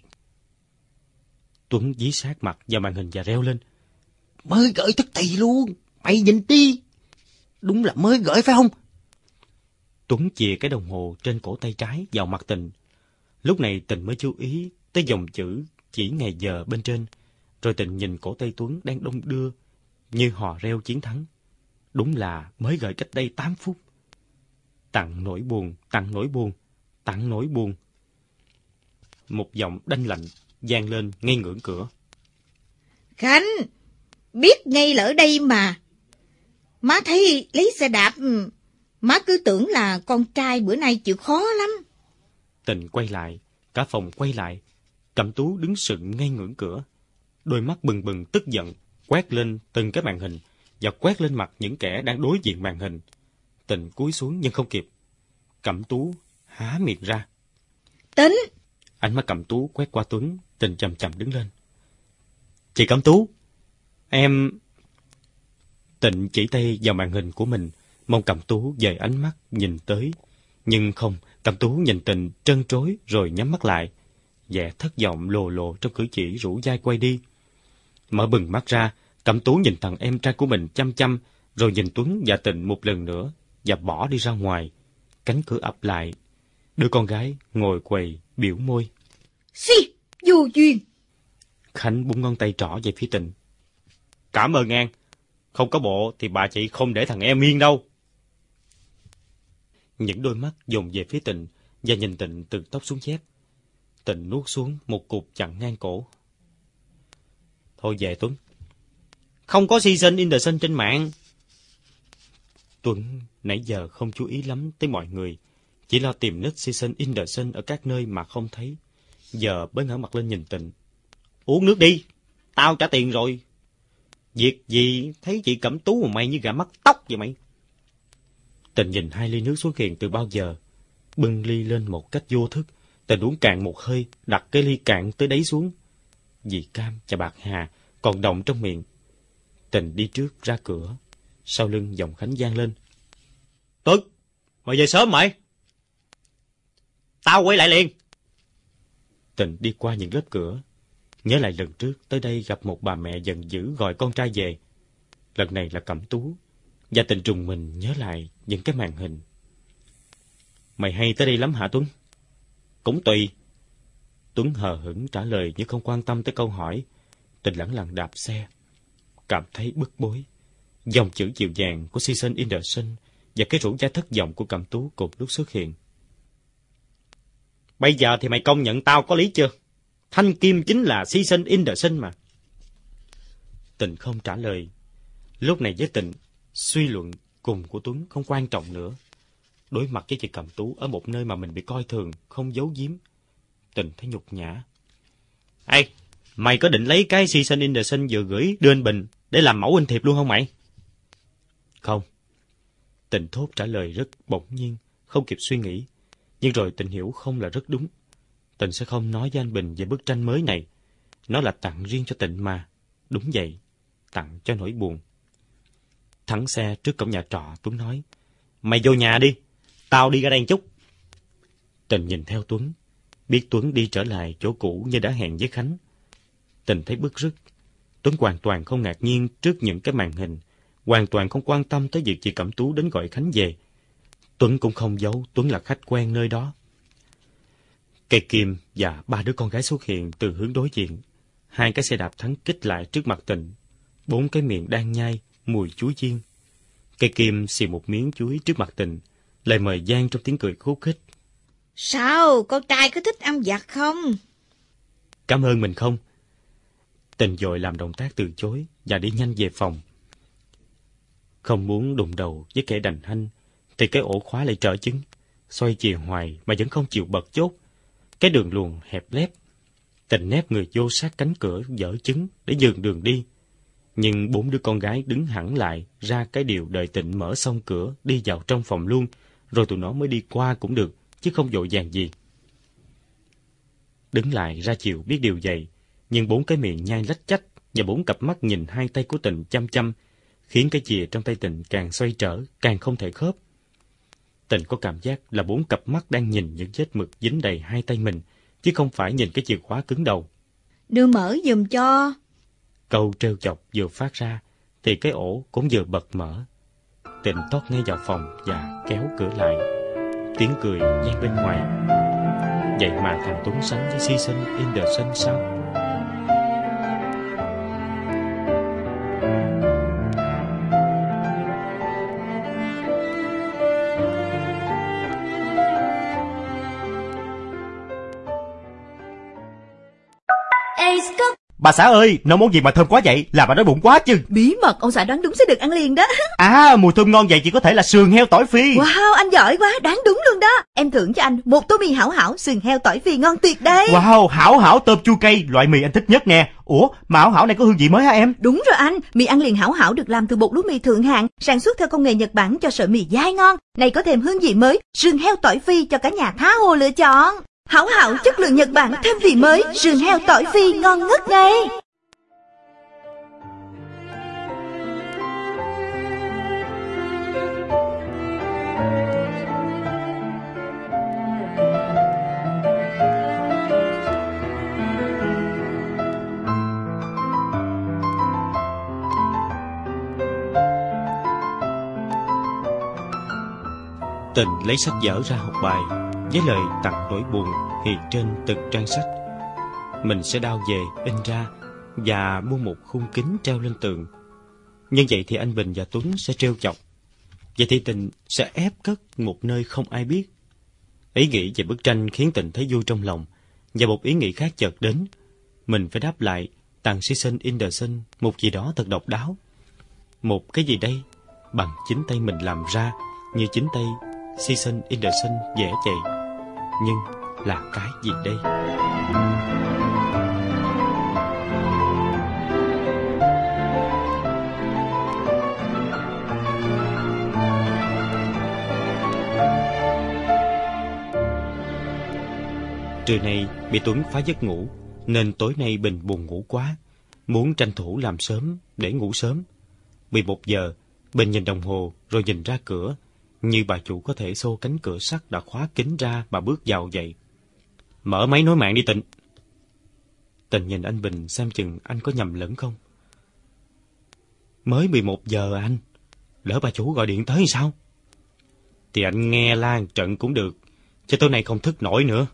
Tuấn dí sát mặt vào màn hình và reo lên. Mới gửi tức tì luôn, mày nhìn đi. Đúng là mới gửi phải không? Tuấn chìa cái đồng hồ trên cổ tay trái vào mặt Tình. Lúc này Tình mới chú ý tới dòng chữ chỉ ngày giờ bên trên. Rồi Tình nhìn cổ tay Tuấn đang đong đưa như hò reo chiến thắng. Đúng là mới gửi cách đây tám phút. Tặng nỗi buồn, tặng nỗi buồn, tặng nỗi buồn. Một giọng đanh lạnh vang lên ngay ngưỡng cửa. Khánh, biết ngay là ở đây mà. Má thấy lấy xe đạp, má cứ tưởng là con trai bữa nay chịu khó lắm. Tình quay lại, cả phòng quay lại. Cẩm Tú đứng sững ngay ngưỡng cửa. Đôi mắt bừng bừng tức giận, quét lên từng cái màn hình và quét lên mặt những kẻ đang đối diện màn hình. Tình cúi xuống nhưng không kịp. Cẩm Tú há miệng ra. Tính! Ánh mắt Cẩm Tú quét qua Tuấn, Tình chậm chậm đứng lên. Chị Cẩm Tú, em... Tịnh chỉ tay vào màn hình của mình, mong Cẩm Tú dời ánh mắt nhìn tới. Nhưng không, Cẩm Tú nhìn Tịnh trân trối rồi nhắm mắt lại. Vẻ thất vọng lồ lồ trong cử chỉ rủ dai quay đi. Mở bừng mắt ra, Cẩm Tú nhìn thằng em trai của mình chăm chăm, rồi nhìn Tuấn và Tịnh một lần nữa, và bỏ đi ra ngoài. Cánh cửa ập lại. Đứa con gái ngồi quầy biểu môi. Xì, vô duyên. Khánh búng ngón tay trỏ về phía Tình. Cảm ơn An. Không có bộ thì bà chị không để thằng em yên đâu. Những đôi mắt dồn về phía Tình và nhìn Tình từ tóc xuống dép. Tình nuốt xuống một cục chặn ngang cổ. Thôi về Tuấn. Không có Season in the Sun trên mạng. Tuấn nãy giờ không chú ý lắm tới mọi người, chỉ lo tìm nick Season in the Sun ở các nơi mà không thấy. Giờ mới ngẩng mặt lên nhìn Tình. Uống nước đi, tao trả tiền rồi. Việc gì thấy chị Cẩm Tú mà mày như gà mắc tóc vậy mày? Tình nhìn hai ly nước xuống khiền từ bao giờ. Bưng ly lên một cách vô thức. Tình uống cạn một hơi, đặt cái ly cạn tới đáy xuống. Dì Cam và bạc hà còn đọng trong miệng. Tình đi trước ra cửa. Sau lưng giọng Khánh vang lên. Tuấn, mày về sớm mày. Tao quay lại liền. Tình đi qua những lớp cửa. Nhớ lại lần trước tới đây gặp một bà mẹ giận dữ gọi con trai về. Lần này là Cẩm Tú. Và Tình trùng mình nhớ lại những cái màn hình. Mày hay tới đây lắm hả Tuấn? Cũng tùy. Tuấn hờ hững trả lời như không quan tâm tới câu hỏi. Tình lẳng lặng đạp xe. Cảm thấy bức bối. Dòng chữ dịu dàng của Season in the Sun và cái rủ da thất vọng của Cẩm Tú cùng lúc xuất hiện. Bây giờ thì mày công nhận tao có lý chưa? Thanh Kim chính là Season in the Sun mà. Tình không trả lời. Lúc này với Tình, suy luận cùng của Tuấn không quan trọng nữa. Đối mặt với chị Cẩm Tú ở một nơi mà mình bị coi thường, không giấu giếm, Tình thấy nhục nhã. Ê, mày có định lấy cái Season in the Sun vừa gửi đưa anh Bình để làm mẫu in thiệp luôn không mày? Không. Tình thốt trả lời rất bỗng nhiên, không kịp suy nghĩ. Nhưng rồi Tình hiểu không là rất đúng. Tình sẽ không nói với anh Bình về bức tranh mới này. Nó là tặng riêng cho Tình mà. Đúng vậy, tặng cho nỗi buồn. Thắng xe trước cổng nhà trọ, Tuấn nói. Mày vô nhà đi, tao đi ra đây chút. Tình nhìn theo Tuấn, biết Tuấn đi trở lại chỗ cũ như đã hẹn với Khánh. Tình thấy bức rứt. Tuấn hoàn toàn không ngạc nhiên trước những cái màn hình, hoàn toàn không quan tâm tới việc chị Cẩm Tú đến gọi Khánh về. Tuấn cũng không giấu Tuấn là khách quen nơi đó. Cây kim và ba đứa con gái xuất hiện từ hướng đối diện. Hai cái xe đạp Thắng kích lại trước mặt Tình. Bốn cái miệng đang nhai mùi chuối chiên. Cây kim xì một miếng chuối trước mặt Tình, lời mời vang trong tiếng cười khúc khích. Sao, con trai có thích ăn vặt không? Cảm ơn mình không. Tình vội làm động tác từ chối và đi nhanh về phòng. Không muốn đụng đầu với kẻ đành hanh, thì cái ổ khóa lại trở chứng. Xoay chìa hoài mà vẫn không chịu bật chốt. Cái đường luồn hẹp lép. Tình nép người vô sát cánh cửa dở chứng để nhường đường đi. Nhưng bốn đứa con gái đứng hẳn lại ra cái điều đợi Tịnh mở xong cửa đi vào trong phòng luôn, rồi tụi nó mới đi qua cũng được, chứ không vội vàng gì. Đứng lại ra chiều biết điều vậy, nhưng bốn cái miệng nhai lách chách và bốn cặp mắt nhìn hai tay của Tịnh chăm chăm, khiến cái chìa trong tay Tịnh càng xoay trở, càng không thể khớp. Tịnh có cảm giác là bốn cặp mắt đang nhìn những vết mực dính đầy hai tay mình, chứ không phải nhìn cái chìa khóa cứng đầu. Đưa mở giùm cho. Câu trêu chọc vừa phát ra, thì cái ổ cũng vừa bật mở. Tịnh tót ngay vào phòng và kéo cửa lại. Tiếng cười vang bên ngoài. Vậy mà thằng Tuấn sánh với Season in the Sun sao? Bà xã ơi, nấu món gì mà thơm quá vậy? Làm bà đói bụng quá chứ. Bí mật, ông xã đoán đúng sẽ được ăn liền đó. À, mùi thơm ngon vậy chỉ có thể là sườn heo tỏi phi. Wow, anh giỏi quá, đoán đúng luôn đó. Em thưởng cho anh một tô mì hảo hảo sườn heo tỏi phi ngon tuyệt đây. Wow, hảo hảo tôm chua cay, loại mì anh thích nhất nè. Ủa, mà hảo hảo này có hương vị mới hả em? Đúng rồi anh, mì ăn liền hảo hảo được làm từ bột lúa mì thượng hạng, sản xuất theo công nghệ Nhật Bản cho sợi mì dai ngon. Này có thêm hương vị mới, sườn heo tỏi phi cho cả nhà tha hồ lựa chọn. Hảo hảo chất lượng Nhật Bản thêm vị mới, sườn heo tỏi phi ngon ngất đây. Tình lấy sách vở ra học bài với lời tặng nỗi buồn hiện trên từng trang sách. Mình sẽ đao về, in ra và mua một khung kính treo lên tường. Như vậy thì anh Bình và Tuấn sẽ trêu chọc. Vậy thì Tình sẽ ép cất một nơi không ai biết. Ý nghĩ về bức tranh khiến Tình thấy vui trong lòng, và một ý nghĩ khác chợt đến. Mình phải đáp lại tặng Season in the Sun một gì đó thật độc đáo. Một cái gì đây? Bằng chính tay mình làm ra, như chính tay Season in the Sun vẽ vậy. Nhưng là cái gì đây? Trưa nay bị Tuấn phá giấc ngủ, nên tối nay Bình buồn ngủ quá, muốn tranh thủ làm sớm để ngủ sớm. mười một giờ, Bình nhìn đồng hồ rồi nhìn ra cửa, như bà chủ có thể xô cánh cửa sắt đã khóa kín ra bà bước vào vậy. Mở máy nối mạng đi Tịnh. Tịnh nhìn anh Bình xem chừng anh có nhầm lẫn không. Mới mười một giờ anh, lỡ bà chủ gọi điện tới thì sao? Thì anh nghe la một trận cũng được, chứ tối nay không thức nổi nữa.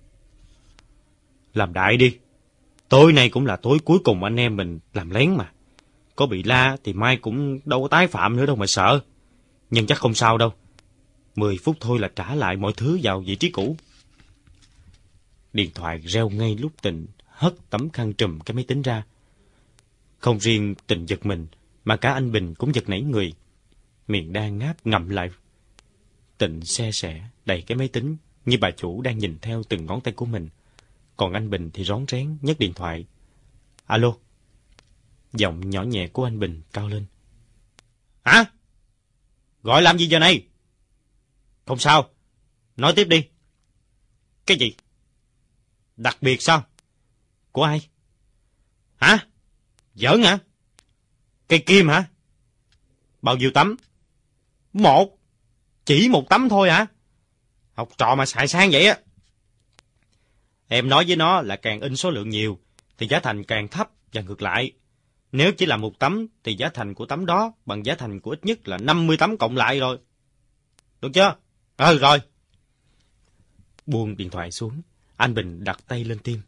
Làm đại đi, tối nay cũng là tối cuối cùng anh em mình làm lén mà. Có bị la thì mai cũng đâu có tái phạm nữa đâu mà sợ. Nhưng chắc không sao đâu. Mười phút thôi là trả lại mọi thứ vào vị trí cũ. Điện thoại reo ngay lúc Tịnh hất tấm khăn trùm cái máy tính ra. Không riêng Tịnh giật mình, mà cả anh Bình cũng giật nảy người. Miệng đang ngáp ngậm lại. Tịnh se sẻ đẩy cái máy tính như bà chủ đang nhìn theo từng ngón tay của mình. Còn anh Bình thì rón rén nhấc điện thoại. Alo. Giọng nhỏ nhẹ của anh Bình cao lên. Hả? Gọi làm gì giờ này? Không sao. Nói tiếp đi. Cái gì? Đặc biệt sao? Của ai? Hả? Giỡn hả? Cây kim hả? Bao nhiêu tấm? Một. Chỉ một tấm thôi hả? Học trò mà xài sang vậy á. Em nói với nó là càng in số lượng nhiều thì giá thành càng thấp và ngược lại. Nếu chỉ là một tấm thì giá thành của tấm đó bằng giá thành của ít nhất là năm mươi tấm cộng lại rồi. Được chưa? Ừ rồi. Buông điện thoại xuống, anh Bình đặt tay lên tim.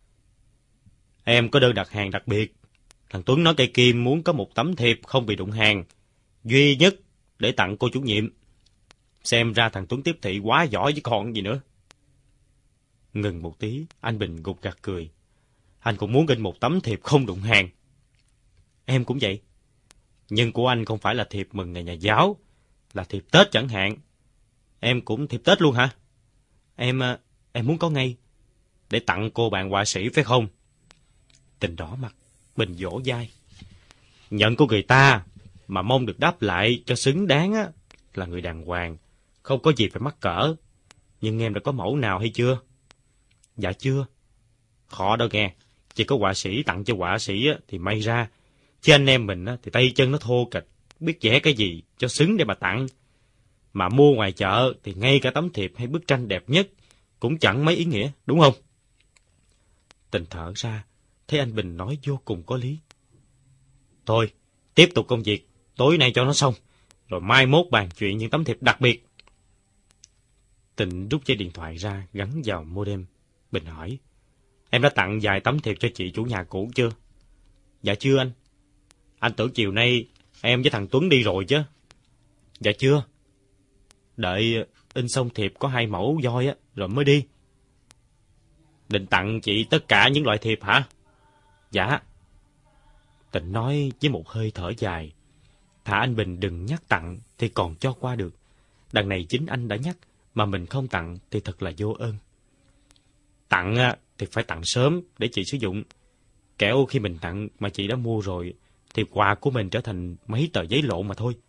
Em có đơn đặt hàng đặc biệt. Thằng Tuấn nói cây kim muốn có một tấm thiệp không bị đụng hàng, duy nhất để tặng cô chủ nhiệm. Xem ra thằng Tuấn tiếp thị quá giỏi chứ còn gì nữa. Ngừng một tí, anh Bình gục gặt cười. Anh cũng muốn in một tấm thiệp không đụng hàng. Em cũng vậy. Nhưng của anh không phải là thiệp mừng ngày nhà giáo, là thiệp Tết chẳng hạn. Em cũng thiệp Tết luôn hả? Em em muốn có ngay để tặng cô bạn họa sĩ phải không? Tình đỏ mặt, Bình vỗ vai. Nhận của người ta mà mong được đáp lại cho xứng đáng á, là người đàng hoàng, không có gì phải mắc cỡ. Nhưng em đã có mẫu nào hay chưa? Dạ chưa. Khó đâu nghe. Chỉ có họa sĩ tặng cho họa sĩ á, thì may ra. Chứ anh em mình á, thì tay chân nó thô kịch, biết vẽ cái gì cho xứng để mà tặng. Mà mua ngoài chợ thì ngay cả tấm thiệp hay bức tranh đẹp nhất cũng chẳng mấy ý nghĩa, đúng không? Tình thở ra, thấy anh Bình nói vô cùng có lý. Thôi, tiếp tục công việc, tối nay cho nó xong, rồi mai mốt bàn chuyện những tấm thiệp đặc biệt. Tình rút dây điện thoại ra, gắn vào modem. Bình hỏi, em đã tặng vài tấm thiệp cho chị chủ nhà cũ chưa? Dạ chưa anh. Anh tưởng chiều nay em với thằng Tuấn đi rồi chứ. Dạ chưa. Đợi in xong thiệp có hai mẫu voi á, rồi mới đi. Định tặng chị tất cả những loại thiệp hả? Dạ. Tịnh nói với một hơi thở dài. Thà anh Bình đừng nhắc tặng thì còn cho qua được. Đằng này chính anh đã nhắc, mà mình không tặng thì thật là vô ơn. Tặng thì phải tặng sớm để chị sử dụng. Kẻo khi mình tặng mà chị đã mua rồi thì quà của mình trở thành mấy tờ giấy lộn mà thôi.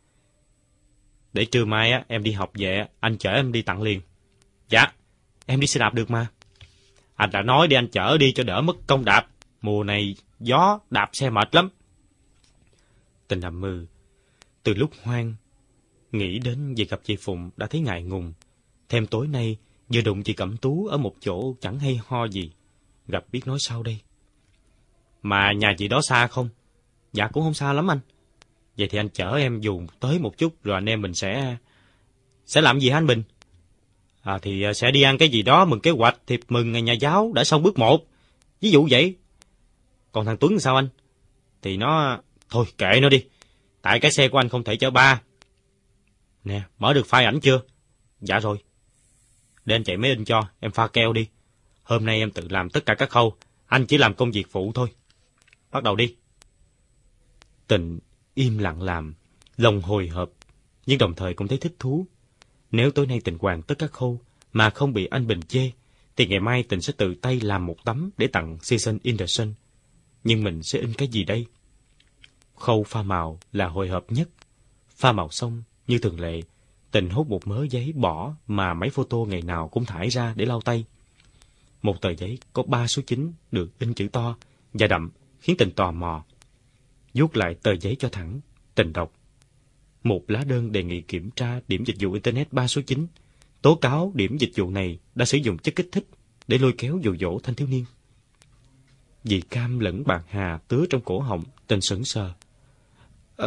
Để trưa mai á, em đi học về, anh chở em đi tặng liền. Dạ, em đi xe đạp được mà. Anh đã nói đi anh chở đi cho đỡ mất công đạp. Mùa này gió đạp xe mệt lắm. Tình nằm mơ. Từ lúc hoang nghĩ đến việc gặp chị Phụng đã thấy ngại ngùng. Thêm tối nay vừa đụng chị Cẩm Tú ở một chỗ chẳng hay ho gì. Gặp biết nói sao đây? Mà nhà chị đó xa không? Dạ cũng không xa lắm anh. Vậy thì anh chở em dù tới một chút rồi anh em mình sẽ... Sẽ làm gì hả anh Bình? À, thì sẽ đi ăn cái gì đó mừng kế hoạch thiệp mừng ngày nhà giáo đã xong bước một. Ví dụ vậy. Còn thằng Tuấn sao anh? Thì nó... Thôi kệ nó đi. Tại cái xe của anh không thể chở ba. Nè, mở được file ảnh chưa? Dạ rồi. Để anh chạy máy in cho, em pha keo đi. Hôm nay em tự làm tất cả các khâu. Anh chỉ làm công việc phụ thôi. Bắt đầu đi. Tịnh im lặng làm, lòng hồi hộp, nhưng đồng thời cũng thấy thích thú. Nếu tối nay Tịnh hoàn tất các khâu mà không bị anh Bình chê, thì ngày mai Tịnh sẽ tự tay làm một tấm để tặng Season in the Sun. Nhưng mình sẽ in cái gì đây? Khâu pha màu là hồi hộp nhất. Pha màu xong, như thường lệ, Tịnh hút một mớ giấy bỏ mà máy photo ngày nào cũng thải ra để lau tay. Một tờ giấy có ba số chín được in chữ to và đậm khiến Tịnh tò mò. Vuốt lại tờ giấy cho thẳng, Tịnh đọc. Một lá đơn đề nghị kiểm tra điểm dịch vụ Internet ba số chín, tố cáo điểm dịch vụ này đã sử dụng chất kích thích để lôi kéo dụ dỗ thanh thiếu niên. Vì cam lẫn bạc hà tứa trong cổ họng, Tịnh sững sờ. Ờ,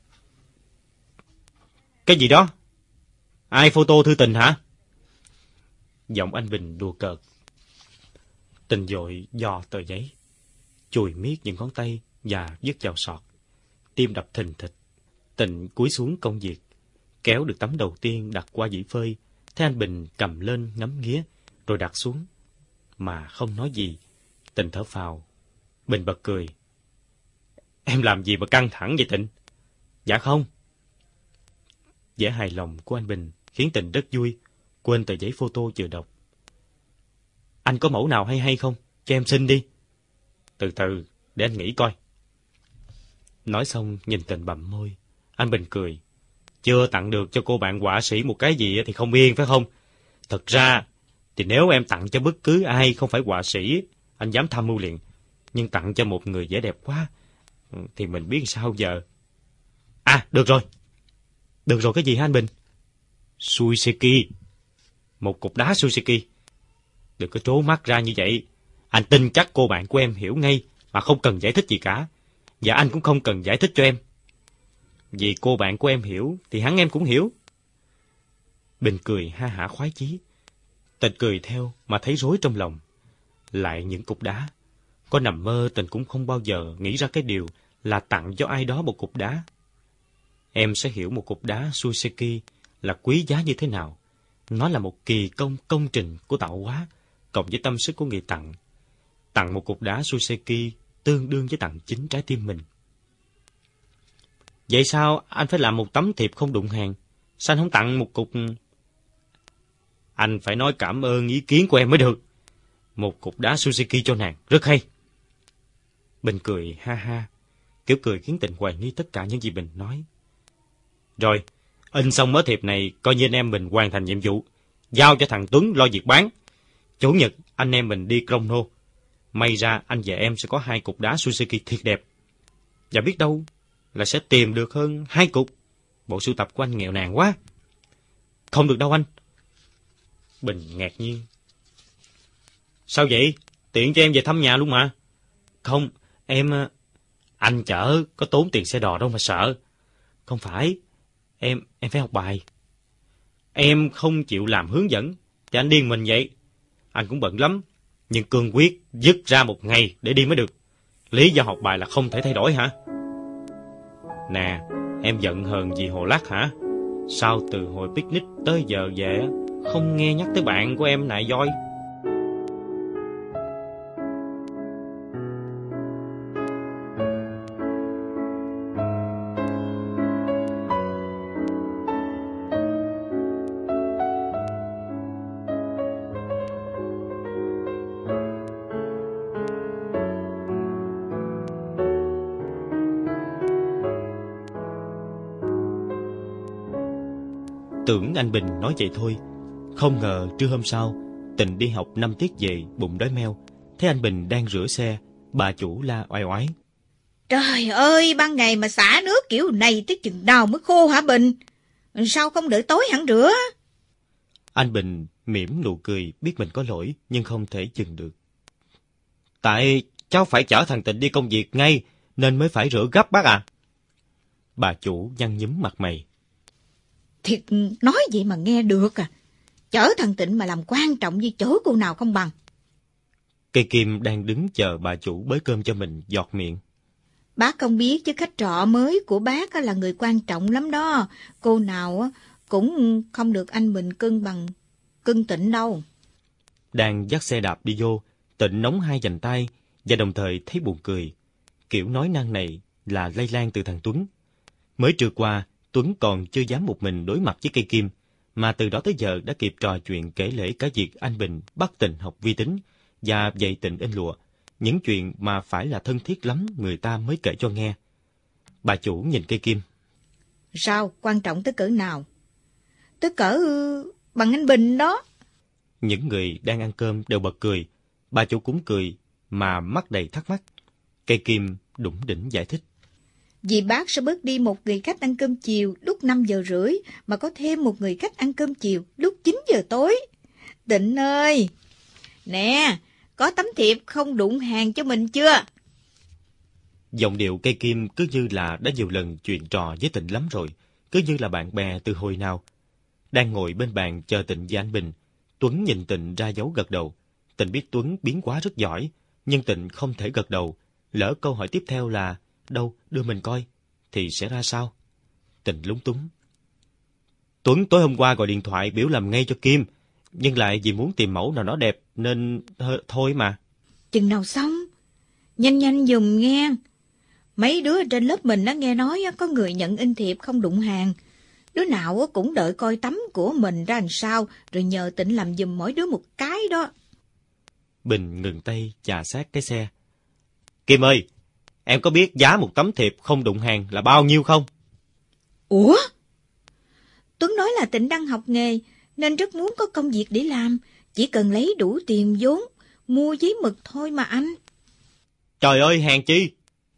cái gì đó? Ai photo thư tình hả? Giọng anh Bình đùa cợt. Tịnh vội dò tờ giấy, chùi miết những ngón tay và vứt vào sọt. Tim đập thình thịch. Tịnh cúi xuống công việc, kéo được tấm đầu tiên đặt qua dĩ phơi, thấy anh Bình cầm lên ngắm nghía, rồi đặt xuống. Mà không nói gì. Tịnh thở phào. Bình bật cười. Em làm gì mà căng thẳng vậy Tịnh? Dạ không. Vẻ hài lòng của anh Bình khiến Tịnh rất vui, quên tờ giấy photo vừa đọc. Anh có mẫu nào hay hay không? Cho em xin đi. Từ từ, để anh nghĩ coi. Nói xong nhìn Tịnh bặm môi. Anh Bình cười. Chưa tặng được cho cô bạn họa sĩ một cái gì thì không yên phải không? Thật ra, thì nếu em tặng cho bất cứ ai không phải họa sĩ, anh dám tham mưu liền. Nhưng tặng cho một người vẻ đẹp quá, thì mình biết sao giờ. À, được rồi. Được rồi cái gì hả anh Bình? Suiseki. Một cục đá Suiseki. Đừng có trố mắt ra như vậy. Anh tin chắc cô bạn của em hiểu ngay mà không cần giải thích gì cả. Và anh cũng không cần giải thích cho em. Vì cô bạn của em hiểu thì hắn em cũng hiểu. Bình cười ha hả khoái chí. Tịnh cười theo mà thấy rối trong lòng. Lại những cục đá. Có nằm mơ Tịnh cũng không bao giờ nghĩ ra cái điều là tặng cho ai đó một cục đá. Em sẽ hiểu một cục đá Suiseki là quý giá như thế nào. Nó là một kỳ công công trình của tạo hóa, cộng với tâm sức của người tặng. Tặng một cục đá Suiseki tương đương với tặng chính trái tim mình. Vậy sao anh phải làm một tấm thiệp không đụng hàng? Sao anh không tặng một cục... Anh phải nói cảm ơn ý kiến của em mới được. Một cục đá Suiseki cho nàng, rất hay. Bình cười ha ha. Kiểu cười khiến Tịnh hoài nghi tất cả những gì Bình nói. Rồi, in xong mớ thiệp này, coi như anh em mình hoàn thành nhiệm vụ. Giao cho thằng Tuấn lo việc bán. Chủ nhật, anh em mình đi Crono. May ra anh và em sẽ có hai cục đá Suiseki thiệt đẹp. Và biết đâu là sẽ tìm được hơn hai cục. Bộ sưu tập của anh nghèo nàn quá. Không được đâu anh. Bình ngạc nhiên. Sao vậy? Tiện cho em về thăm nhà luôn mà. Không, em... Anh chở có tốn tiền xe đò đâu mà sợ. Không phải. Em em phải học bài. Em không chịu làm hướng dẫn thì anh điên mình vậy. Anh cũng bận lắm. Nhưng cương quyết dứt ra một ngày để đi mới được. Lý do học bài là không thể thay đổi hả? Nè, em giận hờn vì Hồ Lắc hả? Sao từ hồi picnic tới giờ về không nghe nhắc tới bạn của em nại voi? Tưởng anh Bình nói vậy thôi. Không ngờ trưa hôm sau, Tịnh đi học năm tiết về bụng đói meo. Thấy anh Bình đang rửa xe, bà chủ la oai oái. Trời ơi, ban ngày mà xả nước kiểu này tới chừng nào mới khô hả Bình? Sao không đợi tối hẳn rửa? Anh Bình mỉm nụ cười, biết mình có lỗi nhưng không thể chừng được. Tại cháu phải chở thằng Tịnh đi công việc ngay nên mới phải rửa gấp bác à. Bà chủ nhăn nhúm mặt mày. Thiệt nói vậy mà nghe được à. Chở thằng Tịnh mà làm quan trọng như chỗ cô nào không bằng. Cây Kim đang đứng chờ bà chủ bới cơm cho mình giọt miệng. Bác không biết chứ khách trọ mới của bác là người quan trọng lắm đó. Cô nào cũng không được anh Bình cưng bằng cưng Tịnh đâu. Đang dắt xe đạp đi vô, Tịnh nóng hai vành tay và đồng thời thấy buồn cười. Kiểu nói năng này là lây lan từ thằng Tuấn. Mới trưa qua, Tuấn còn chưa dám một mình đối mặt với cây Kim, mà từ đó tới giờ đã kịp trò chuyện kể lể cả việc anh Bình bắt Tịnh học vi tính và dạy Tịnh in lụa, những chuyện mà phải là thân thiết lắm người ta mới kể cho nghe. Bà chủ nhìn cây Kim. Sao, quan trọng tới cỡ nào? Tới cỡ bằng anh Bình đó. Những người đang ăn cơm đều bật cười, bà chủ cũng cười mà mắt đầy thắc mắc. Cây Kim đủng đỉnh giải thích. Vì bác sẽ bớt đi một người khách ăn cơm chiều lúc năm giờ rưỡi, mà có thêm một người khách ăn cơm chiều lúc chín giờ tối. Tịnh ơi! Nè, có tấm thiệp không đụng hàng cho mình chưa? Giọng điệu cây Kim cứ như là đã nhiều lần chuyện trò với Tịnh lắm rồi, cứ như là bạn bè từ hồi nào. Đang ngồi bên bàn chờ Tịnh và anh Bình, Tuấn nhìn Tịnh ra dấu gật đầu. Tịnh biết Tuấn biến hóa rất giỏi, nhưng Tịnh không thể gật đầu. Lỡ câu hỏi tiếp theo là đâu đưa mình coi thì sẽ ra sao? Tịnh lúng túng. Tuấn tối hôm qua gọi điện thoại biểu làm ngay cho Kim, nhưng lại vì muốn tìm mẫu nào nó đẹp nên thôi mà. Chừng nào xong? Nhanh nhanh dùm nghe. Mấy đứa trên lớp mình đã nghe nói có người nhận in thiệp không đụng hàng. Đứa nào cũng đợi coi tấm của mình ra làm sao, rồi nhờ Tịnh làm giùm mỗi đứa một cái đó. Bình ngừng tay chà sát cái xe. Kim ơi, em có biết giá một tấm thiệp không đụng hàng là bao nhiêu không? Ủa? Tuấn nói là Tịnh đang học nghề, nên rất muốn có công việc để làm. Chỉ cần lấy đủ tiền vốn, mua giấy mực thôi mà anh. Trời ơi, hèn chi!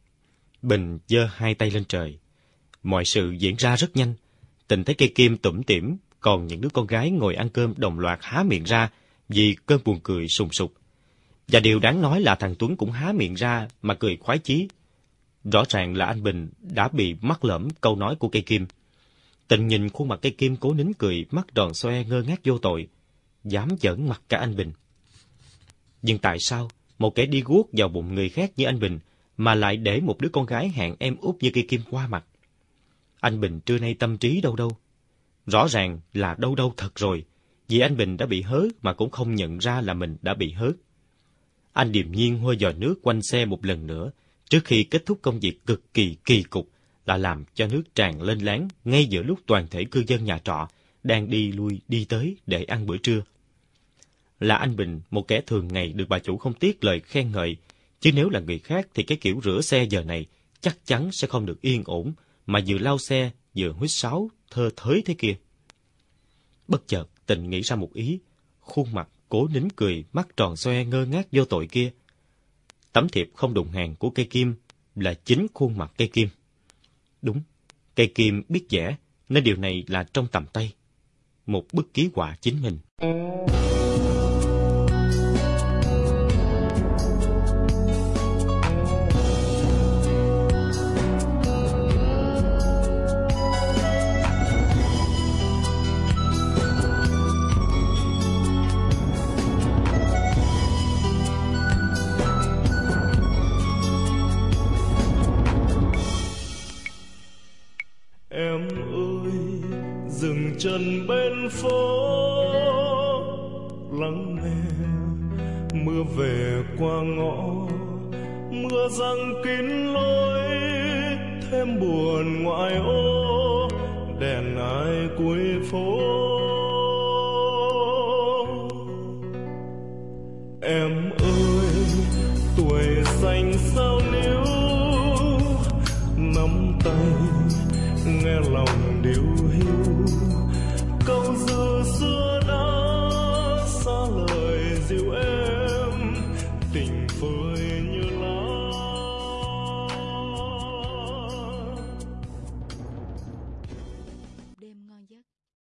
Bình giơ hai tay lên trời. Mọi sự diễn ra rất nhanh. Tịnh thấy cây Kim tủm tỉm, còn những đứa con gái ngồi ăn cơm đồng loạt há miệng ra vì cơn buồn cười sùng sục. Và điều đáng nói là thằng Tuấn cũng há miệng ra mà cười khoái chí. Rõ ràng là anh Bình đã bị mắc lỡm câu nói của cây Kim. Tịnh nhìn khuôn mặt cây Kim cố nín cười, mắt tròn xoe ngơ ngác vô tội, dám giỡn mặt cả anh Bình. Nhưng tại sao một kẻ đi guốc vào bụng người khác như anh Bình mà lại để một đứa con gái hạng em út như cây Kim qua mặt? Anh Bình trưa nay tâm trí đâu đâu. Rõ ràng là đâu đâu thật rồi, vì anh Bình đã bị hớ mà cũng không nhận ra là mình đã bị hớ. Anh điềm nhiên hôi giò nước quanh xe một lần nữa, trước khi kết thúc công việc cực kỳ kỳ cục là làm cho nước tràn lên láng ngay giữa lúc toàn thể cư dân nhà trọ đang đi lui đi tới để ăn bữa trưa. Là anh Bình, một kẻ thường ngày được bà chủ không tiếc lời khen ngợi, chứ nếu là người khác thì cái kiểu rửa xe giờ này chắc chắn sẽ không được yên ổn, mà vừa lau xe vừa huýt sáo thơ thới thế kia. Bất chợt Tịnh nghĩ ra một ý, khuôn mặt cố nín cười, mắt tròn xoe ngơ ngác vô tội kia. Tấm thiệp không đụng hàng của cây Kim là chính khuôn mặt cây Kim. Đúng, cây Kim biết vẽ nên điều này là trong tầm tay. Một bức ký họa chính mình. Em ơi, dừng chân bên phố lắng nghe mưa về qua ngõ, mưa giăng kín lối thêm buồn ngoại ô, đèn ai cuối phố. Em